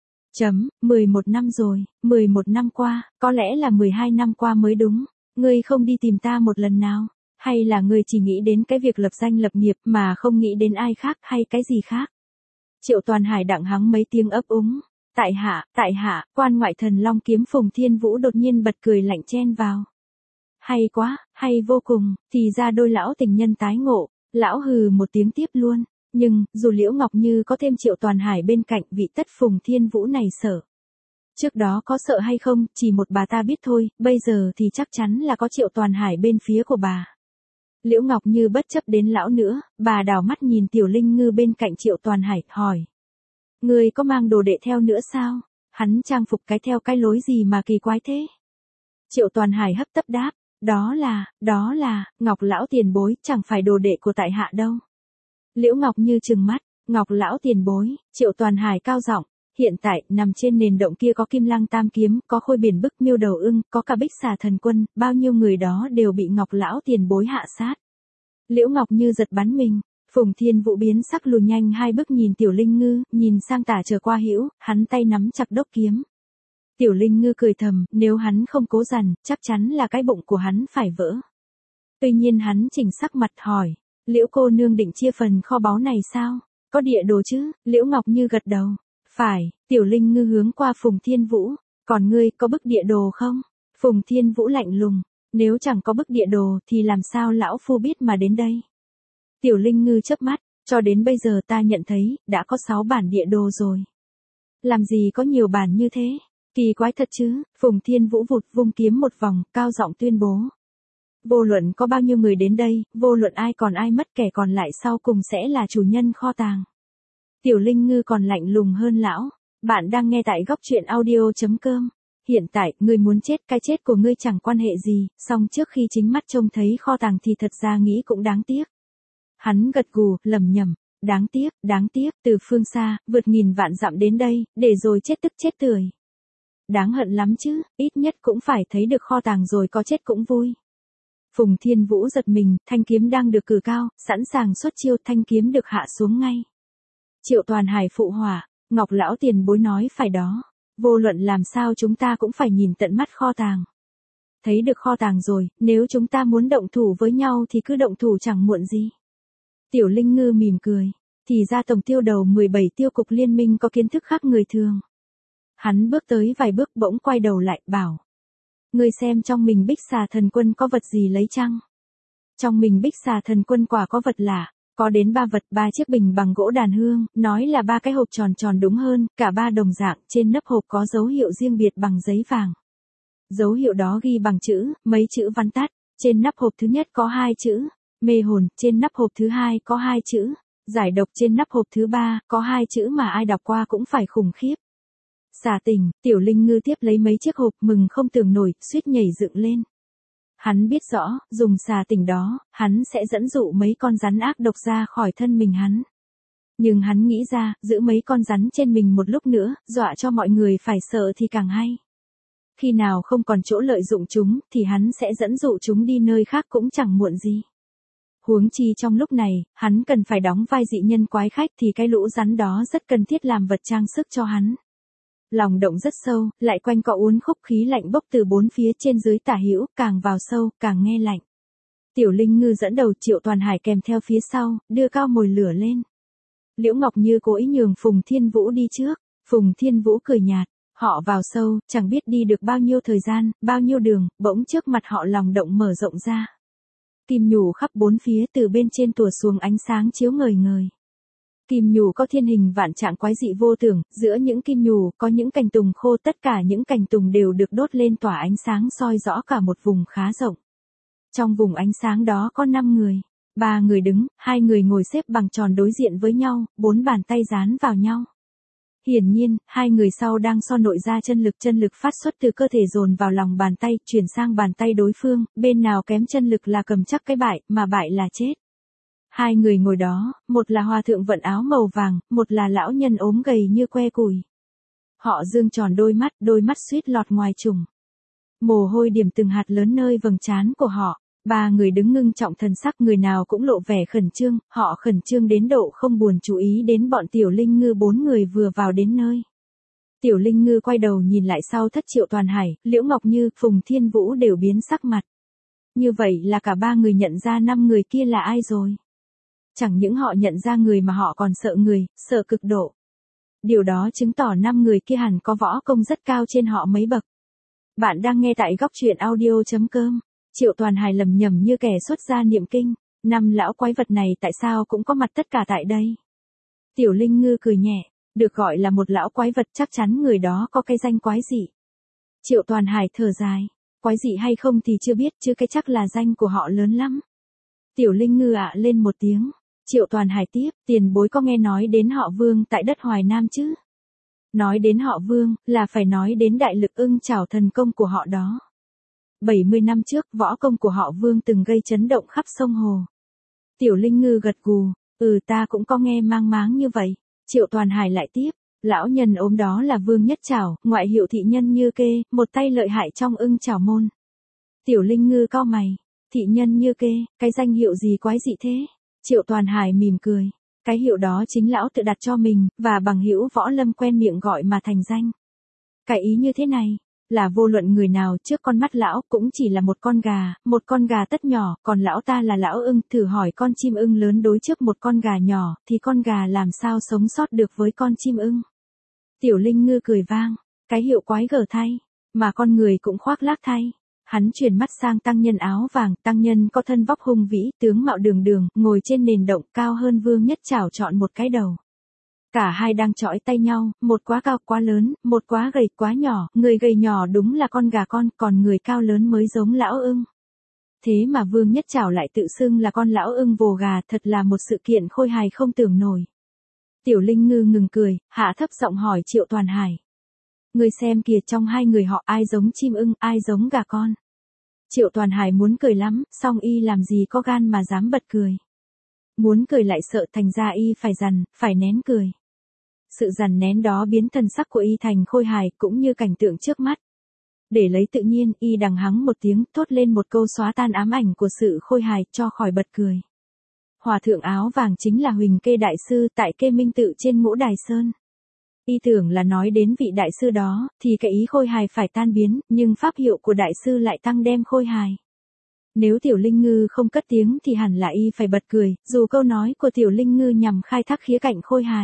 11 năm rồi, 11 năm qua, có lẽ là 12 năm qua mới đúng, ngươi không đi tìm ta một lần nào. Hay là ngươi chỉ nghĩ đến cái việc lập danh lập nghiệp mà không nghĩ đến ai khác hay cái gì khác? Triệu Toàn Hải đặng hắng mấy tiếng ấp úng. Tại hạ, Quan Ngoại Thần Long Kiếm. Phùng Thiên Vũ đột nhiên bật cười lạnh chen vào. Hay quá, hay vô cùng, thì ra đôi lão tình nhân tái ngộ. Lão hừ một tiếng tiếp luôn. Nhưng, dù Liễu Ngọc Như có thêm Triệu Toàn Hải bên cạnh, vị tất Phùng Thiên Vũ này sợ. Trước đó có sợ hay không, chỉ một bà ta biết thôi, bây giờ thì chắc chắn là có Triệu Toàn Hải bên phía của bà. Liễu Ngọc Như bất chấp đến lão nữa, bà đảo mắt nhìn Tiểu Linh Ngư bên cạnh Triệu Toàn Hải, hỏi. Ngươi có mang đồ đệ theo nữa sao? Hắn trang phục cái theo cái lối gì mà kỳ quái thế? Triệu Toàn Hải hấp tấp đáp, đó là, Ngọc lão tiền bối, chẳng phải đồ đệ của tại hạ đâu. Liễu Ngọc Như trừng mắt, Ngọc lão tiền bối. Triệu Toàn Hải cao giọng, hiện tại, nằm trên nền động kia có Kim Lăng Tam Kiếm, có Khôi Biển Bức Miêu Đầu Ưng, có cả Bích Xà Thần Quân, bao nhiêu người đó đều bị Ngọc lão tiền bối hạ sát. Liễu Ngọc Như giật bắn mình, Phùng Thiên Vũ biến sắc lùi nhanh hai bước nhìn Tiểu Linh Ngư, nhìn sang tả trở qua hữu, hắn tay nắm chặt đốc kiếm. Tiểu Linh Ngư cười thầm, nếu hắn không cố dằn, chắc chắn là cái bụng của hắn phải vỡ. Tuy nhiên hắn chỉnh sắc mặt hỏi, Liễu cô nương định chia phần kho báu này sao? Có địa đồ chứ? Liễu Ngọc Như gật đầu. Phải. Tiểu Linh Ngư hướng qua Phùng Thiên Vũ, còn ngươi có bức địa đồ không? Phùng Thiên Vũ lạnh lùng, nếu chẳng có bức địa đồ thì làm sao lão phu biết mà đến đây? Tiểu Linh Ngư chớp mắt, cho đến bây giờ ta nhận thấy, đã có 6 bản địa đồ rồi. Làm gì có nhiều bản như thế? Kỳ quái thật chứ. Phùng Thiên Vũ vụt vung kiếm một vòng, cao giọng tuyên bố. Vô luận có bao nhiêu người đến đây, vô luận ai còn ai mất, kẻ còn lại sau cùng sẽ là chủ nhân kho tàng. Tiểu Linh Ngư còn lạnh lùng hơn lão. Bạn đang nghe tại góc truyện audio.com. Hiện tại, ngươi muốn chết, cái chết của ngươi chẳng quan hệ gì, song trước khi chính mắt trông thấy kho tàng thì thật ra nghĩ cũng đáng tiếc. Hắn gật gù, lẩm nhẩm, đáng tiếc, từ phương xa, vượt nghìn vạn dặm đến đây, để rồi chết tức chết tươi. Đáng hận lắm chứ, ít nhất cũng phải thấy được kho tàng rồi có chết cũng vui. Phùng Thiên Vũ giật mình, thanh kiếm đang được cử cao, sẵn sàng xuất chiêu, thanh kiếm được hạ xuống ngay. Triệu Toàn Hải phụ họa, Ngọc lão tiền bối nói phải đó. Vô luận làm sao chúng ta cũng phải nhìn tận mắt kho tàng. Thấy được kho tàng rồi, nếu chúng ta muốn động thủ với nhau thì cứ động thủ chẳng muộn gì. Tiểu Linh Ngư mỉm cười. Thì ra tổng tiêu đầu 17 tiêu cục liên minh có kiến thức khác người thường. Hắn bước tới vài bước bỗng quay đầu lại, bảo. Ngươi xem trong mình Bích Xà Thần Quân có vật gì lấy chăng? Trong mình Bích Xà Thần Quân quả có vật lạ, Có đến 3 vật, 3 chiếc bình bằng gỗ đàn hương, nói là 3 cái hộp tròn tròn đúng hơn, cả 3 đồng dạng, trên nắp hộp có dấu hiệu riêng biệt bằng giấy vàng. Dấu hiệu đó ghi bằng chữ, mấy chữ văn tắt. Trên nắp hộp thứ nhất có 2 chữ, mê hồn, trên nắp hộp thứ hai có 2 chữ, giải độc, trên nắp hộp thứ ba có 2 chữ mà ai đọc qua cũng phải khủng khiếp. Xà tình, Tiểu Linh Ngư tiếp lấy mấy chiếc hộp mừng không tưởng nổi, suýt nhảy dựng lên. Hắn biết rõ, dùng xà tình đó, hắn sẽ dẫn dụ mấy con rắn ác độc ra khỏi thân mình hắn. Nhưng hắn nghĩ ra, giữ mấy con rắn trên mình một lúc nữa, dọa cho mọi người phải sợ thì càng hay. Khi nào không còn chỗ lợi dụng chúng, thì hắn sẽ dẫn dụ chúng đi nơi khác cũng chẳng muộn gì. Huống chi trong lúc này, hắn cần phải đóng vai dị nhân quái khách thì cái lũ rắn đó rất cần thiết làm vật trang sức cho hắn. Lòng động rất sâu, lại quanh co uốn khúc khí lạnh bốc từ bốn phía trên dưới tả hữu, càng vào sâu, càng nghe lạnh. Tiểu Linh Ngư dẫn đầu, Triệu Toàn Hải kèm theo phía sau, đưa cao mồi lửa lên. Liễu Ngọc Như cố ý nhường Phùng Thiên Vũ đi trước, Phùng Thiên Vũ cười nhạt, họ vào sâu, chẳng biết đi được bao nhiêu thời gian, bao nhiêu đường, bỗng trước mặt họ lòng động mở rộng ra. Kim nhù khắp bốn phía, từ bên trên tủa xuống ánh sáng chiếu ngời ngời. Kim nhù có thiên hình vạn trạng quái dị vô tưởng, giữa những kim nhù có những cành tùng khô, tất cả những cành tùng đều được đốt lên tỏa ánh sáng soi rõ cả một vùng khá rộng. Trong vùng ánh sáng đó có 5 người, 3 người đứng, 2 người ngồi xếp bằng tròn đối diện với nhau, 4 bàn tay dán vào nhau. Hiển nhiên, 2 người sau đang so nội ra chân lực phát xuất từ cơ thể dồn vào lòng bàn tay, chuyển sang bàn tay đối phương, bên nào kém chân lực là cầm chắc cái bại, mà bại là chết. 2 người ngồi đó, một là hòa thượng vận áo màu vàng, một là lão nhân ốm gầy như que củi. Họ dương tròn đôi mắt suýt lọt ngoài trùng. Mồ hôi điểm từng hạt lớn nơi vầng trán của họ. 3 người đứng ngưng trọng thần sắc, người nào cũng lộ vẻ khẩn trương, họ khẩn trương đến độ không buồn chú ý đến bọn Tiểu Linh Ngư 4 người vừa vào đến nơi. Tiểu Linh Ngư quay đầu nhìn lại sau thất Triệu Toàn Hải, Liễu Ngọc Như, Phùng Thiên Vũ đều biến sắc mặt. Như vậy là cả 3 người nhận ra 5 người kia là ai rồi. Chẳng những họ nhận ra người mà họ còn sợ người, sợ cực độ. Điều đó chứng tỏ 5 người kia hẳn có võ công rất cao trên họ mấy bậc. Bạn đang nghe tại góc truyện audio.com. Triệu Toàn Hải lầm nhầm như kẻ xuất gia niệm kinh, 5 lão quái vật này tại sao cũng có mặt tất cả tại đây. Tiểu Linh Ngư cười nhẹ, được gọi là một lão quái vật chắc chắn người đó có cái danh quái dị. Triệu Toàn Hải thở dài, quái dị hay không thì chưa biết, chứ cái chắc là danh của họ lớn lắm. Tiểu Linh Ngư ạ lên một tiếng, Triệu Toàn Hải tiếp, tiền bối có nghe nói đến họ Vương tại đất Hoài Nam chứ? Nói đến họ Vương, là phải nói đến đại lực ưng chảo thần công của họ đó. 70 năm trước, võ công của họ Vương từng gây chấn động khắp sông hồ. Tiểu Linh Ngư gật gù, ta cũng có nghe mang máng như vậy. Triệu Toàn Hải lại tiếp, lão nhân ốm đó là Vương Nhất Chảo, ngoại hiệu thị nhân Như Kê, một tay lợi hại trong ưng chảo môn. Tiểu Linh Ngư cau mày, thị nhân Như Kê, cái danh hiệu gì quái dị thế? Triệu Toàn Hải mỉm cười, cái hiệu đó chính lão tự đặt cho mình, và bằng hữu võ lâm quen miệng gọi mà thành danh. Cái ý như thế này, là vô luận người nào trước con mắt lão cũng chỉ là một con gà tất nhỏ, còn lão ta là lão ưng, thử hỏi con chim ưng lớn đối trước một con gà nhỏ, thì con gà làm sao sống sót được với con chim ưng. Tiểu Linh Ngư cười vang, cái hiệu quái gở thay, mà con người cũng khoác lác thay. Hắn chuyển mắt sang tăng nhân áo vàng, tăng nhân có thân vóc hung vĩ, tướng mạo đường đường, ngồi trên nền động cao hơn Vương Nhất Chảo trọn một cái đầu. Cả hai đang chọi tay nhau, một quá cao quá lớn, một quá gầy quá nhỏ, người gầy nhỏ đúng là con gà con, còn người cao lớn mới giống lão ưng. Thế mà Vương Nhất Chảo lại tự xưng là con lão ưng vồ gà, thật là một sự kiện khôi hài không tưởng nổi. Tiểu Linh Ngư ngừng cười, hạ thấp giọng hỏi Triệu Toàn Hải. Người xem kìa, trong 2 người họ ai giống chim ưng, ai giống gà con. Triệu Toàn Hải muốn cười lắm, song y làm gì có gan mà dám bật cười. Muốn cười lại sợ, thành ra y phải nén cười. Sự dằn nén đó biến thần sắc của y thành khôi hài, cũng như cảnh tượng trước mắt. Để lấy tự nhiên, y đằng hắng một tiếng, thốt lên một câu xóa tan ám ảnh của sự khôi hài, cho khỏi bật cười. Hòa thượng áo vàng chính là Huỳnh Kê Đại Sư tại Kê Minh Tự trên Ngũ Đài Sơn. Y tưởng là nói đến vị đại sư đó, thì cái ý khôi hài phải tan biến, nhưng pháp hiệu của đại sư lại tăng đem khôi hài. Nếu Tiểu Linh Ngư không cất tiếng thì hẳn là y phải bật cười, dù câu nói của Tiểu Linh Ngư nhằm khai thác khía cạnh khôi hài.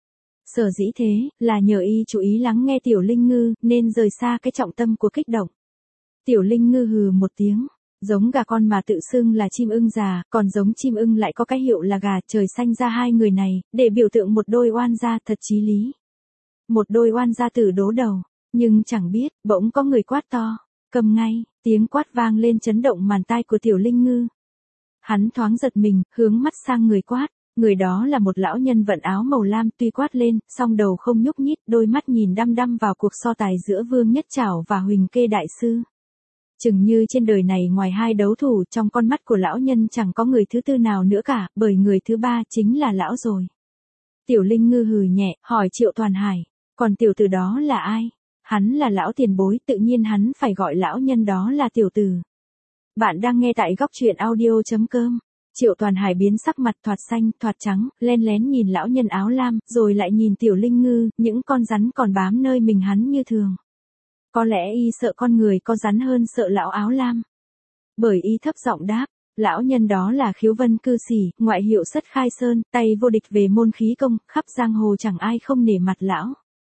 Sở dĩ thế, là nhờ y chú ý lắng nghe Tiểu Linh Ngư, nên rời xa cái trọng tâm của kích động. Tiểu Linh Ngư hừ một tiếng, Giống gà con mà tự xưng là chim ưng già, còn giống chim ưng lại có cái hiệu là gà, trời xanh ra hai người này, để biểu tượng một đôi oan gia thật chí lý. Một đôi oan gia tử đố đầu, nhưng chẳng biết, bỗng có người quát to, cầm ngay, tiếng quát vang lên chấn động màn tai của Tiểu Linh Ngư. Hắn thoáng giật mình, hướng mắt sang người quát, người đó là một lão nhân vận áo màu lam, tuy quát lên, song đầu không nhúc nhích, đôi mắt nhìn đăm đăm vào cuộc so tài giữa Vương Nhất Trảo và Huỳnh Kê Đại Sư. Chừng như trên đời này ngoài hai đấu thủ, trong con mắt của lão nhân chẳng có người thứ tư nào nữa cả, bởi người thứ ba chính là lão rồi. Tiểu Linh Ngư hừ nhẹ, hỏi Triệu Toàn Hải, còn tiểu tử đó là ai? Hắn là lão tiền bối, tự nhiên hắn phải gọi lão nhân đó là tiểu tử. Bạn đang nghe tại góc truyện audio.com. Triệu Toàn Hải biến sắc mặt thoạt xanh, thoạt trắng, len lén nhìn lão nhân áo lam, rồi lại nhìn Tiểu Linh Ngư, những con rắn còn bám nơi mình hắn như thường. Có lẽ y sợ con người có rắn hơn sợ lão áo lam. Bởi y thấp giọng đáp, lão nhân đó là Khiếu Vân Cư Sĩ, ngoại hiệu Sất Khai Sơn, tay vô địch về môn khí công, khắp giang hồ chẳng ai không nể mặt lão.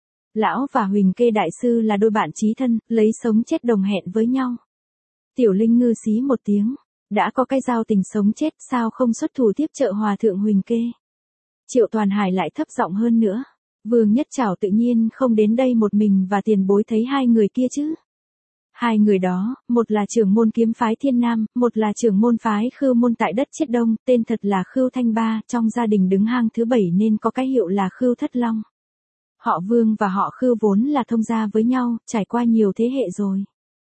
Lão và Huỳnh Kê Đại Sư là đôi bạn chí thân, lấy sống chết đồng hẹn với nhau. Tiểu Linh Ngư xí một tiếng, đã có cái giao tình sống chết sao không xuất thủ tiếp trợ hòa thượng Huỳnh Kê. Triệu Toàn Hải lại thấp giọng hơn nữa, Vương Nhất Trảo tự nhiên không đến đây một mình và tiền bối thấy hai người kia chứ. Hai người đó, một là trưởng môn kiếm phái Thiên Nam, một là trưởng môn phái Khưu môn tại đất Chiết Đông, tên thật là Khưu Thanh Ba, trong gia đình đứng hang thứ 7 nên có cái hiệu là Khưu Thất Long. Họ Vương và họ Khưu vốn là thông gia với nhau, trải qua nhiều thế hệ rồi.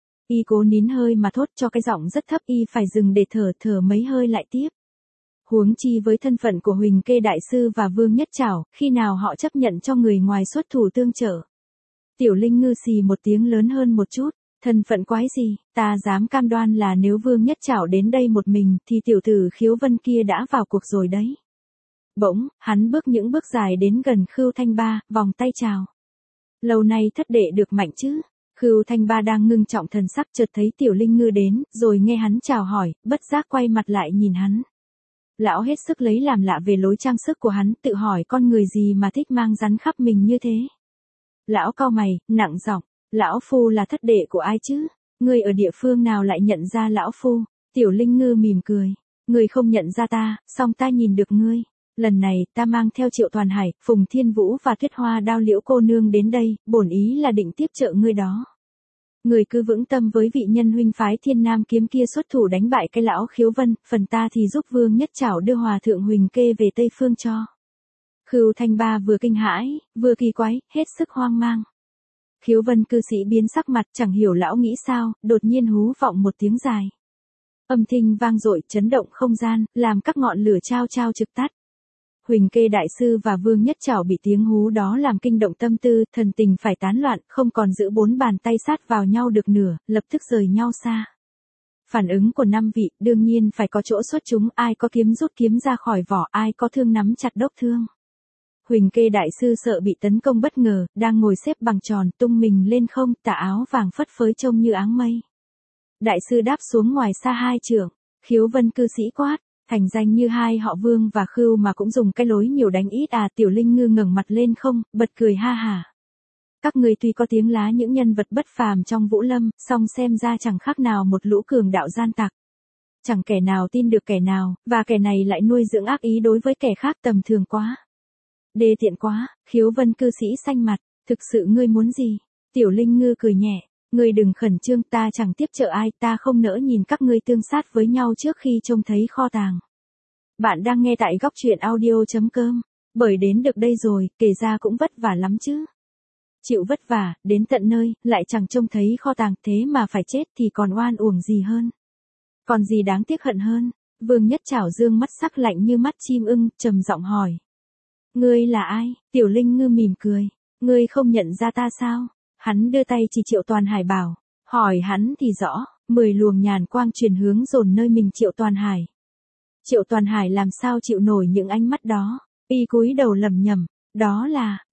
Y cố nín hơi mà thốt cho cái giọng rất thấp, y phải dừng để thở mấy hơi lại tiếp. Huống chi với thân phận của Huỳnh Kê Đại Sư và Vương Nhất Trảo, khi nào họ chấp nhận cho người ngoài xuất thủ tương trợ. Tiểu Linh Ngư xì một tiếng lớn hơn một chút, thân phận quái gì, ta dám cam đoan là nếu Vương Nhất Trảo đến đây một mình thì tiểu tử Khiếu Vân kia đã vào cuộc rồi đấy. Bỗng, hắn bước những bước dài đến gần Khưu Thanh Ba, vòng tay chào. Lâu nay thất đệ được mạnh chứ? Khưu Thanh Ba đang ngưng trọng thần sắc, chợt thấy Tiểu Linh Ngư đến, rồi nghe hắn chào hỏi, bất giác quay mặt lại nhìn hắn. Lão hết sức lấy làm lạ về lối trang sức của hắn, tự hỏi con người gì mà thích mang rắn khắp mình như thế. Lão cau mày, nặng giọng, lão phu là thất đệ của ai chứ? Người ở địa phương nào lại nhận ra lão phu? Tiểu Linh Ngư mỉm cười, người không nhận ra ta, song ta nhìn được ngươi. Lần này ta mang theo Triệu Toàn Hải, Phùng Thiên Vũ và Tuyết Hoa Đao Liễu cô nương đến đây, bổn ý là định tiếp trợ ngươi đó. Người cứ vững tâm với vị nhân huynh phái Thiên Nam kiếm kia xuất thủ đánh bại cái lão Khiếu Vân, phần ta thì giúp Vương Nhất Trảo đưa hòa thượng Huỳnh Kê về Tây Phương cho. Khưu Thanh Ba vừa kinh hãi, vừa kỳ quái, hết sức hoang mang. Khiếu Vân Cư Sĩ biến sắc mặt, chẳng hiểu lão nghĩ sao, đột nhiên hú vọng một tiếng dài. Âm thanh vang dội, chấn động không gian, làm các ngọn lửa chao chao trực tắt. Huỳnh Kê Đại Sư và Vương Nhất Trảo bị tiếng hú đó làm kinh động tâm tư, thần tình phải tán loạn, không còn giữ bốn bàn tay sát vào nhau được nửa, lập tức rời nhau xa. Phản ứng của năm vị, đương nhiên phải có chỗ xuất chúng, ai có kiếm rút kiếm ra khỏi vỏ, ai có thương nắm chặt đốc thương. Huỳnh Kê Đại Sư sợ bị tấn công bất ngờ, đang ngồi xếp bằng tròn, tung mình lên không, tà áo vàng phất phới trông như áng mây. Đại sư đáp xuống ngoài xa 2 trượng, Khiếu Vân Cư Sĩ quát. Thành danh như hai họ Vương và Khưu mà cũng dùng cái lối nhiều đánh ít à. Tiểu Linh Ngư ngẩng mặt lên không, bật cười ha hả. Các người tuy có tiếng lá những nhân vật bất phàm trong Vũ Lâm, song xem ra chẳng khác nào một lũ cường đạo gian tặc. Chẳng kẻ nào tin được kẻ nào, và kẻ này lại nuôi dưỡng ác ý đối với kẻ khác, tầm thường quá. Đê tiện quá. Khiếu Vân Cư Sĩ xanh mặt, thực sự ngươi muốn gì? Tiểu Linh Ngư cười nhẹ. Ngươi đừng khẩn trương, ta chẳng tiếp trợ ai, ta không nỡ nhìn các ngươi tương sát với nhau trước khi trông thấy kho tàng. Bạn đang nghe tại góc truyện audio.com. Bởi đến được đây rồi, kể ra cũng vất vả lắm chứ. Chịu vất vả, đến tận nơi, lại chẳng trông thấy kho tàng, thế mà phải chết thì còn oan uổng gì hơn. Còn gì đáng tiếc hận hơn. Vương Nhất Trảo dương mắt sắc lạnh như mắt chim ưng, trầm giọng hỏi. Ngươi là ai? Tiểu Linh Ngư mỉm cười. Ngươi không nhận ra ta sao? Hắn đưa tay chỉ Triệu Toàn Hải bảo, hỏi hắn thì rõ, 10 luồng nhàn quang truyền hướng dồn nơi mình Triệu Toàn Hải. Triệu Toàn Hải làm sao chịu nổi những ánh mắt đó, y cúi đầu lẩm nhẩm, đó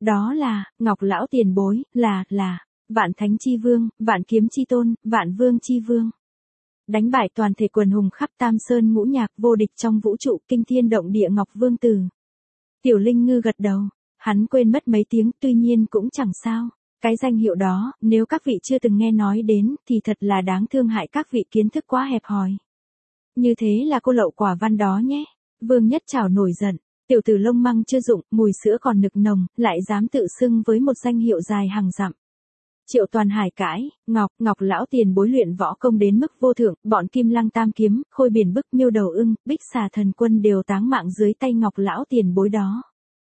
là, Ngọc lão tiền bối, là, Vạn Thánh Chi Vương, Vạn Kiếm Chi Tôn, Vạn Vương Chi Vương. Đánh bại toàn thể quần hùng khắp Tam Sơn ngũ nhạc, vô địch trong vũ trụ, kinh thiên động địa Ngọc Vương Tử. Tiểu Linh Ngư gật đầu, hắn quên mất mấy tiếng, tuy nhiên cũng chẳng sao. Cái danh hiệu đó, nếu các vị chưa từng nghe nói đến, thì thật là đáng thương hại các vị kiến thức quá hẹp hòi. Như thế là cô lậu quả văn đó nhé. Vương Nhất Trảo nổi giận, tiểu tử lông măng chưa rụng, mùi sữa còn nực nồng, lại dám tự xưng với một danh hiệu dài hàng dặm. Triệu Toàn Hải cãi, Ngọc lão tiền bối luyện võ công đến mức vô thượng, bọn Kim Lăng Tam Kiếm, Khôi Biển Bức, Miêu Đầu Ưng, Bích Xà Thần Quân đều táng mạng dưới tay Ngọc lão tiền bối đó.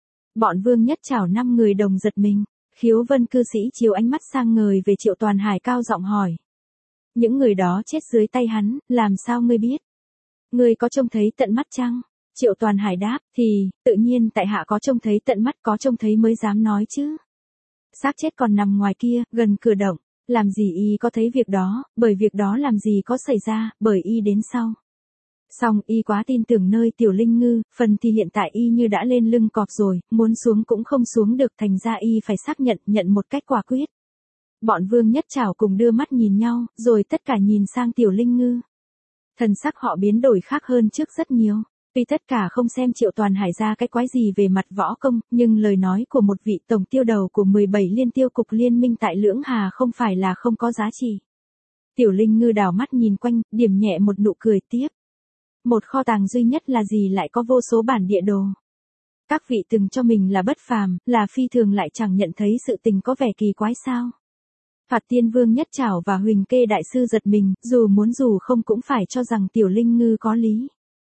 Bọn Vương Nhất Trảo 5 người đồng giật mình. Khiếu Vân cư sĩ chiếu ánh mắt sang ngời về Triệu Toàn Hải cao giọng hỏi. Những người đó chết dưới tay hắn, làm sao ngươi biết? Ngươi có trông thấy tận mắt chăng? Triệu Toàn Hải đáp, thì, tự nhiên tại hạ có trông thấy tận mắt, có trông thấy mới dám nói chứ. Xác chết còn nằm ngoài kia, gần cửa động, làm gì y có thấy việc đó, bởi việc đó làm gì có xảy ra, bởi y đến sau. Xong y quá tin tưởng nơi Tiểu Linh Ngư, phần thì hiện tại y như đã lên lưng cọp rồi, muốn xuống cũng không xuống được, thành ra y phải xác nhận một cách quả quyết. Bọn Vương Nhất Trảo cùng đưa mắt nhìn nhau, rồi tất cả nhìn sang Tiểu Linh Ngư. Thần sắc họ biến đổi khác hơn trước rất nhiều. Tuy tất cả không xem Triệu Toàn Hải ra cái quái gì về mặt võ công, nhưng lời nói của một vị tổng tiêu đầu của 17 liên tiêu cục liên minh tại Lưỡng Hà không phải là không có giá trị. Tiểu Linh Ngư đảo mắt nhìn quanh, điểm nhẹ một nụ cười tiếp. Một kho tàng duy nhất là gì lại có vô số bản địa đồ. Các vị từng cho mình là bất phàm, là phi thường lại chẳng nhận thấy sự tình có vẻ kỳ quái sao. Phạt Tiên Vương Nhất Trảo và Huỳnh Kê Đại Sư giật mình, dù muốn dù không cũng phải cho rằng Tiểu Linh Ngư có lý.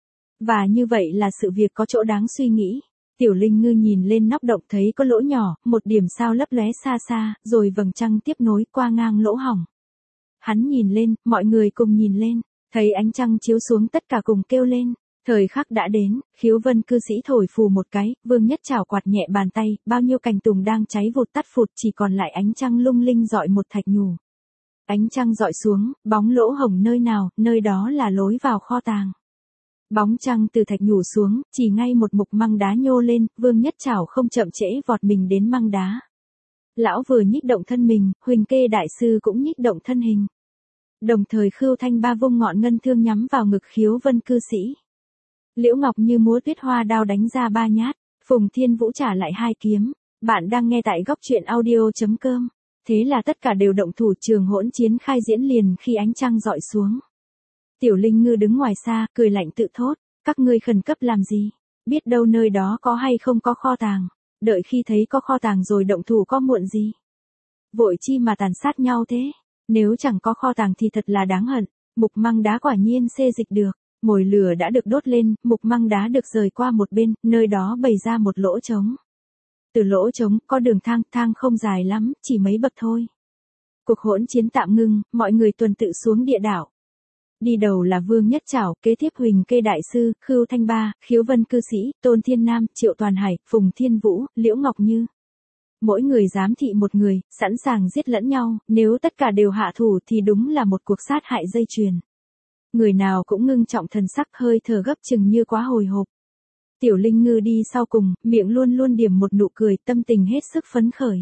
Và như vậy là sự việc có chỗ đáng suy nghĩ. Tiểu Linh Ngư nhìn lên nóc động thấy có lỗ nhỏ, một điểm sao lấp lóe xa xa, rồi vầng trăng tiếp nối qua ngang lỗ hổng. Hắn nhìn lên, mọi người cùng nhìn lên, thấy ánh trăng chiếu xuống tất cả cùng kêu lên. Thời khắc đã đến, Khiếu Vân cư sĩ thổi phù một cái, Vương Nhất Trảo quạt nhẹ bàn tay, bao nhiêu cành tùng đang cháy vụt tắt phụt, chỉ còn lại ánh trăng lung linh dọi một thạch nhủ. Ánh trăng dọi xuống, bóng lỗ hổng nơi nào, nơi đó là lối vào kho tàng. Bóng trăng từ thạch nhủ xuống, chỉ ngay một mục măng đá nhô lên, Vương Nhất Trảo không chậm trễ vọt mình đến măng đá. Lão vừa nhích động thân mình, Huỳnh Kê Đại Sư cũng nhích động thân hình. Đồng thời Khưu Thanh Ba vung ngọn ngân thương nhắm vào ngực Khiếu Vân cư sĩ. Liễu Ngọc Như múa tuyết hoa đao đánh ra 3 nhát, Phùng Thiên Vũ trả lại 2 kiếm. Bạn đang nghe tại góc truyện audio.com. Thế là tất cả đều động thủ, trường hỗn chiến khai diễn liền khi ánh trăng dọi xuống. Tiểu Linh Ngư đứng ngoài xa, cười lạnh tự thốt, các ngươi khẩn cấp làm gì? Biết đâu nơi đó có hay không có kho tàng, đợi khi thấy có kho tàng rồi động thủ có muộn gì? Vội chi mà tàn sát nhau thế? Nếu chẳng có kho tàng thì thật là đáng hận. Mục măng đá quả nhiên xê dịch được, mồi lửa đã được đốt lên, mục măng đá được rời qua một bên, nơi đó bày ra một lỗ trống. Từ lỗ trống có đường thang không dài lắm, chỉ mấy bậc thôi. Cuộc hỗn chiến tạm ngưng, mọi người tuần tự xuống địa đảo. Đi đầu là Vương Nhất Trảo, kế tiếp Huỳnh Kê Đại Sư, Khưu Thanh Ba, Khiếu Vân cư sĩ, Tôn Thiên Nam, Triệu Toàn Hải, Phùng Thiên Vũ, Liễu Ngọc Như. Mỗi người giám thị một người, sẵn sàng giết lẫn nhau, nếu tất cả đều hạ thủ thì đúng là một cuộc sát hại dây chuyền. Người nào cũng ngưng trọng thần sắc, hơi thở gấp chừng như quá hồi hộp. Tiểu Linh Ngư đi sau cùng, miệng luôn luôn điểm một nụ cười, tâm tình hết sức phấn khởi.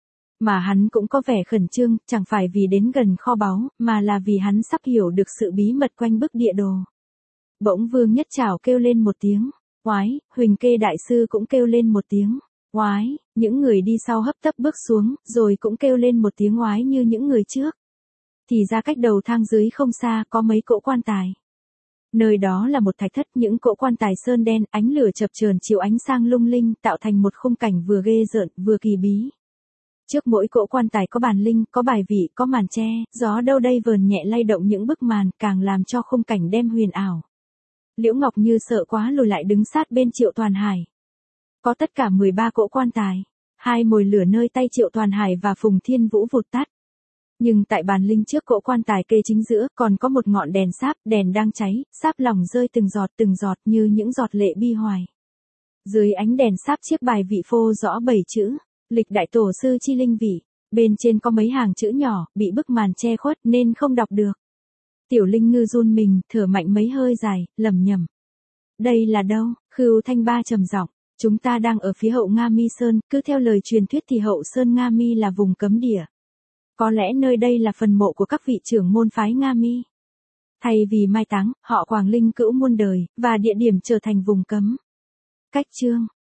Mà hắn cũng có vẻ khẩn trương, chẳng phải vì đến gần kho báu, mà là vì hắn sắp hiểu được sự bí mật quanh bức địa đồ. Bỗng Vương Nhất Trảo kêu lên một tiếng, oái, Huỳnh Kê Đại Sư cũng kêu lên một tiếng, oái, những người đi sau hấp tấp bước xuống, rồi cũng kêu lên một tiếng oái như những người trước. Thì ra cách đầu thang dưới không xa có mấy cỗ quan tài. Nơi đó là một thạch thất, những cỗ quan tài sơn đen, ánh lửa chập chờn chiếu ánh sang lung linh, tạo thành một khung cảnh vừa ghê rợn, vừa kỳ bí. Trước mỗi cỗ quan tài có bàn linh, có bài vị, có màn tre, gió đâu đây vờn nhẹ lay động những bức màn, càng làm cho khung cảnh đem huyền ảo. Liễu Ngọc Như sợ quá lùi lại đứng sát bên Triệu Toàn Hải. Có tất cả 13 cỗ quan tài, 2 mồi lửa nơi tay Triệu Toàn Hải và Phùng Thiên Vũ vụt tắt. Nhưng tại bàn linh trước cỗ quan tài kê chính giữa, còn có một ngọn đèn sáp, đèn đang cháy, sáp lỏng rơi từng giọt như những giọt lệ bi hoài. Dưới ánh đèn sáp chiếc bài vị phô rõ 7 chữ, Lịch Đại Tổ Sư Chi Linh Vị, bên trên có mấy hàng chữ nhỏ, bị bức màn che khuất nên không đọc được. Tiểu Linh Ngư run mình, thở mạnh mấy hơi dài, lẩm nhẩm. Đây là đâu? Khưu Thanh Ba trầm giọng, chúng ta đang ở phía hậu Nga Mi Sơn, cứ theo lời truyền thuyết thì hậu Sơn Nga Mi là vùng cấm địa. Có lẽ nơi đây là phần mộ của các vị trưởng môn phái Nga Mi. Thay vì mai táng, họ quàng linh cữu muôn đời, và địa điểm trở thành vùng cấm. Cách chương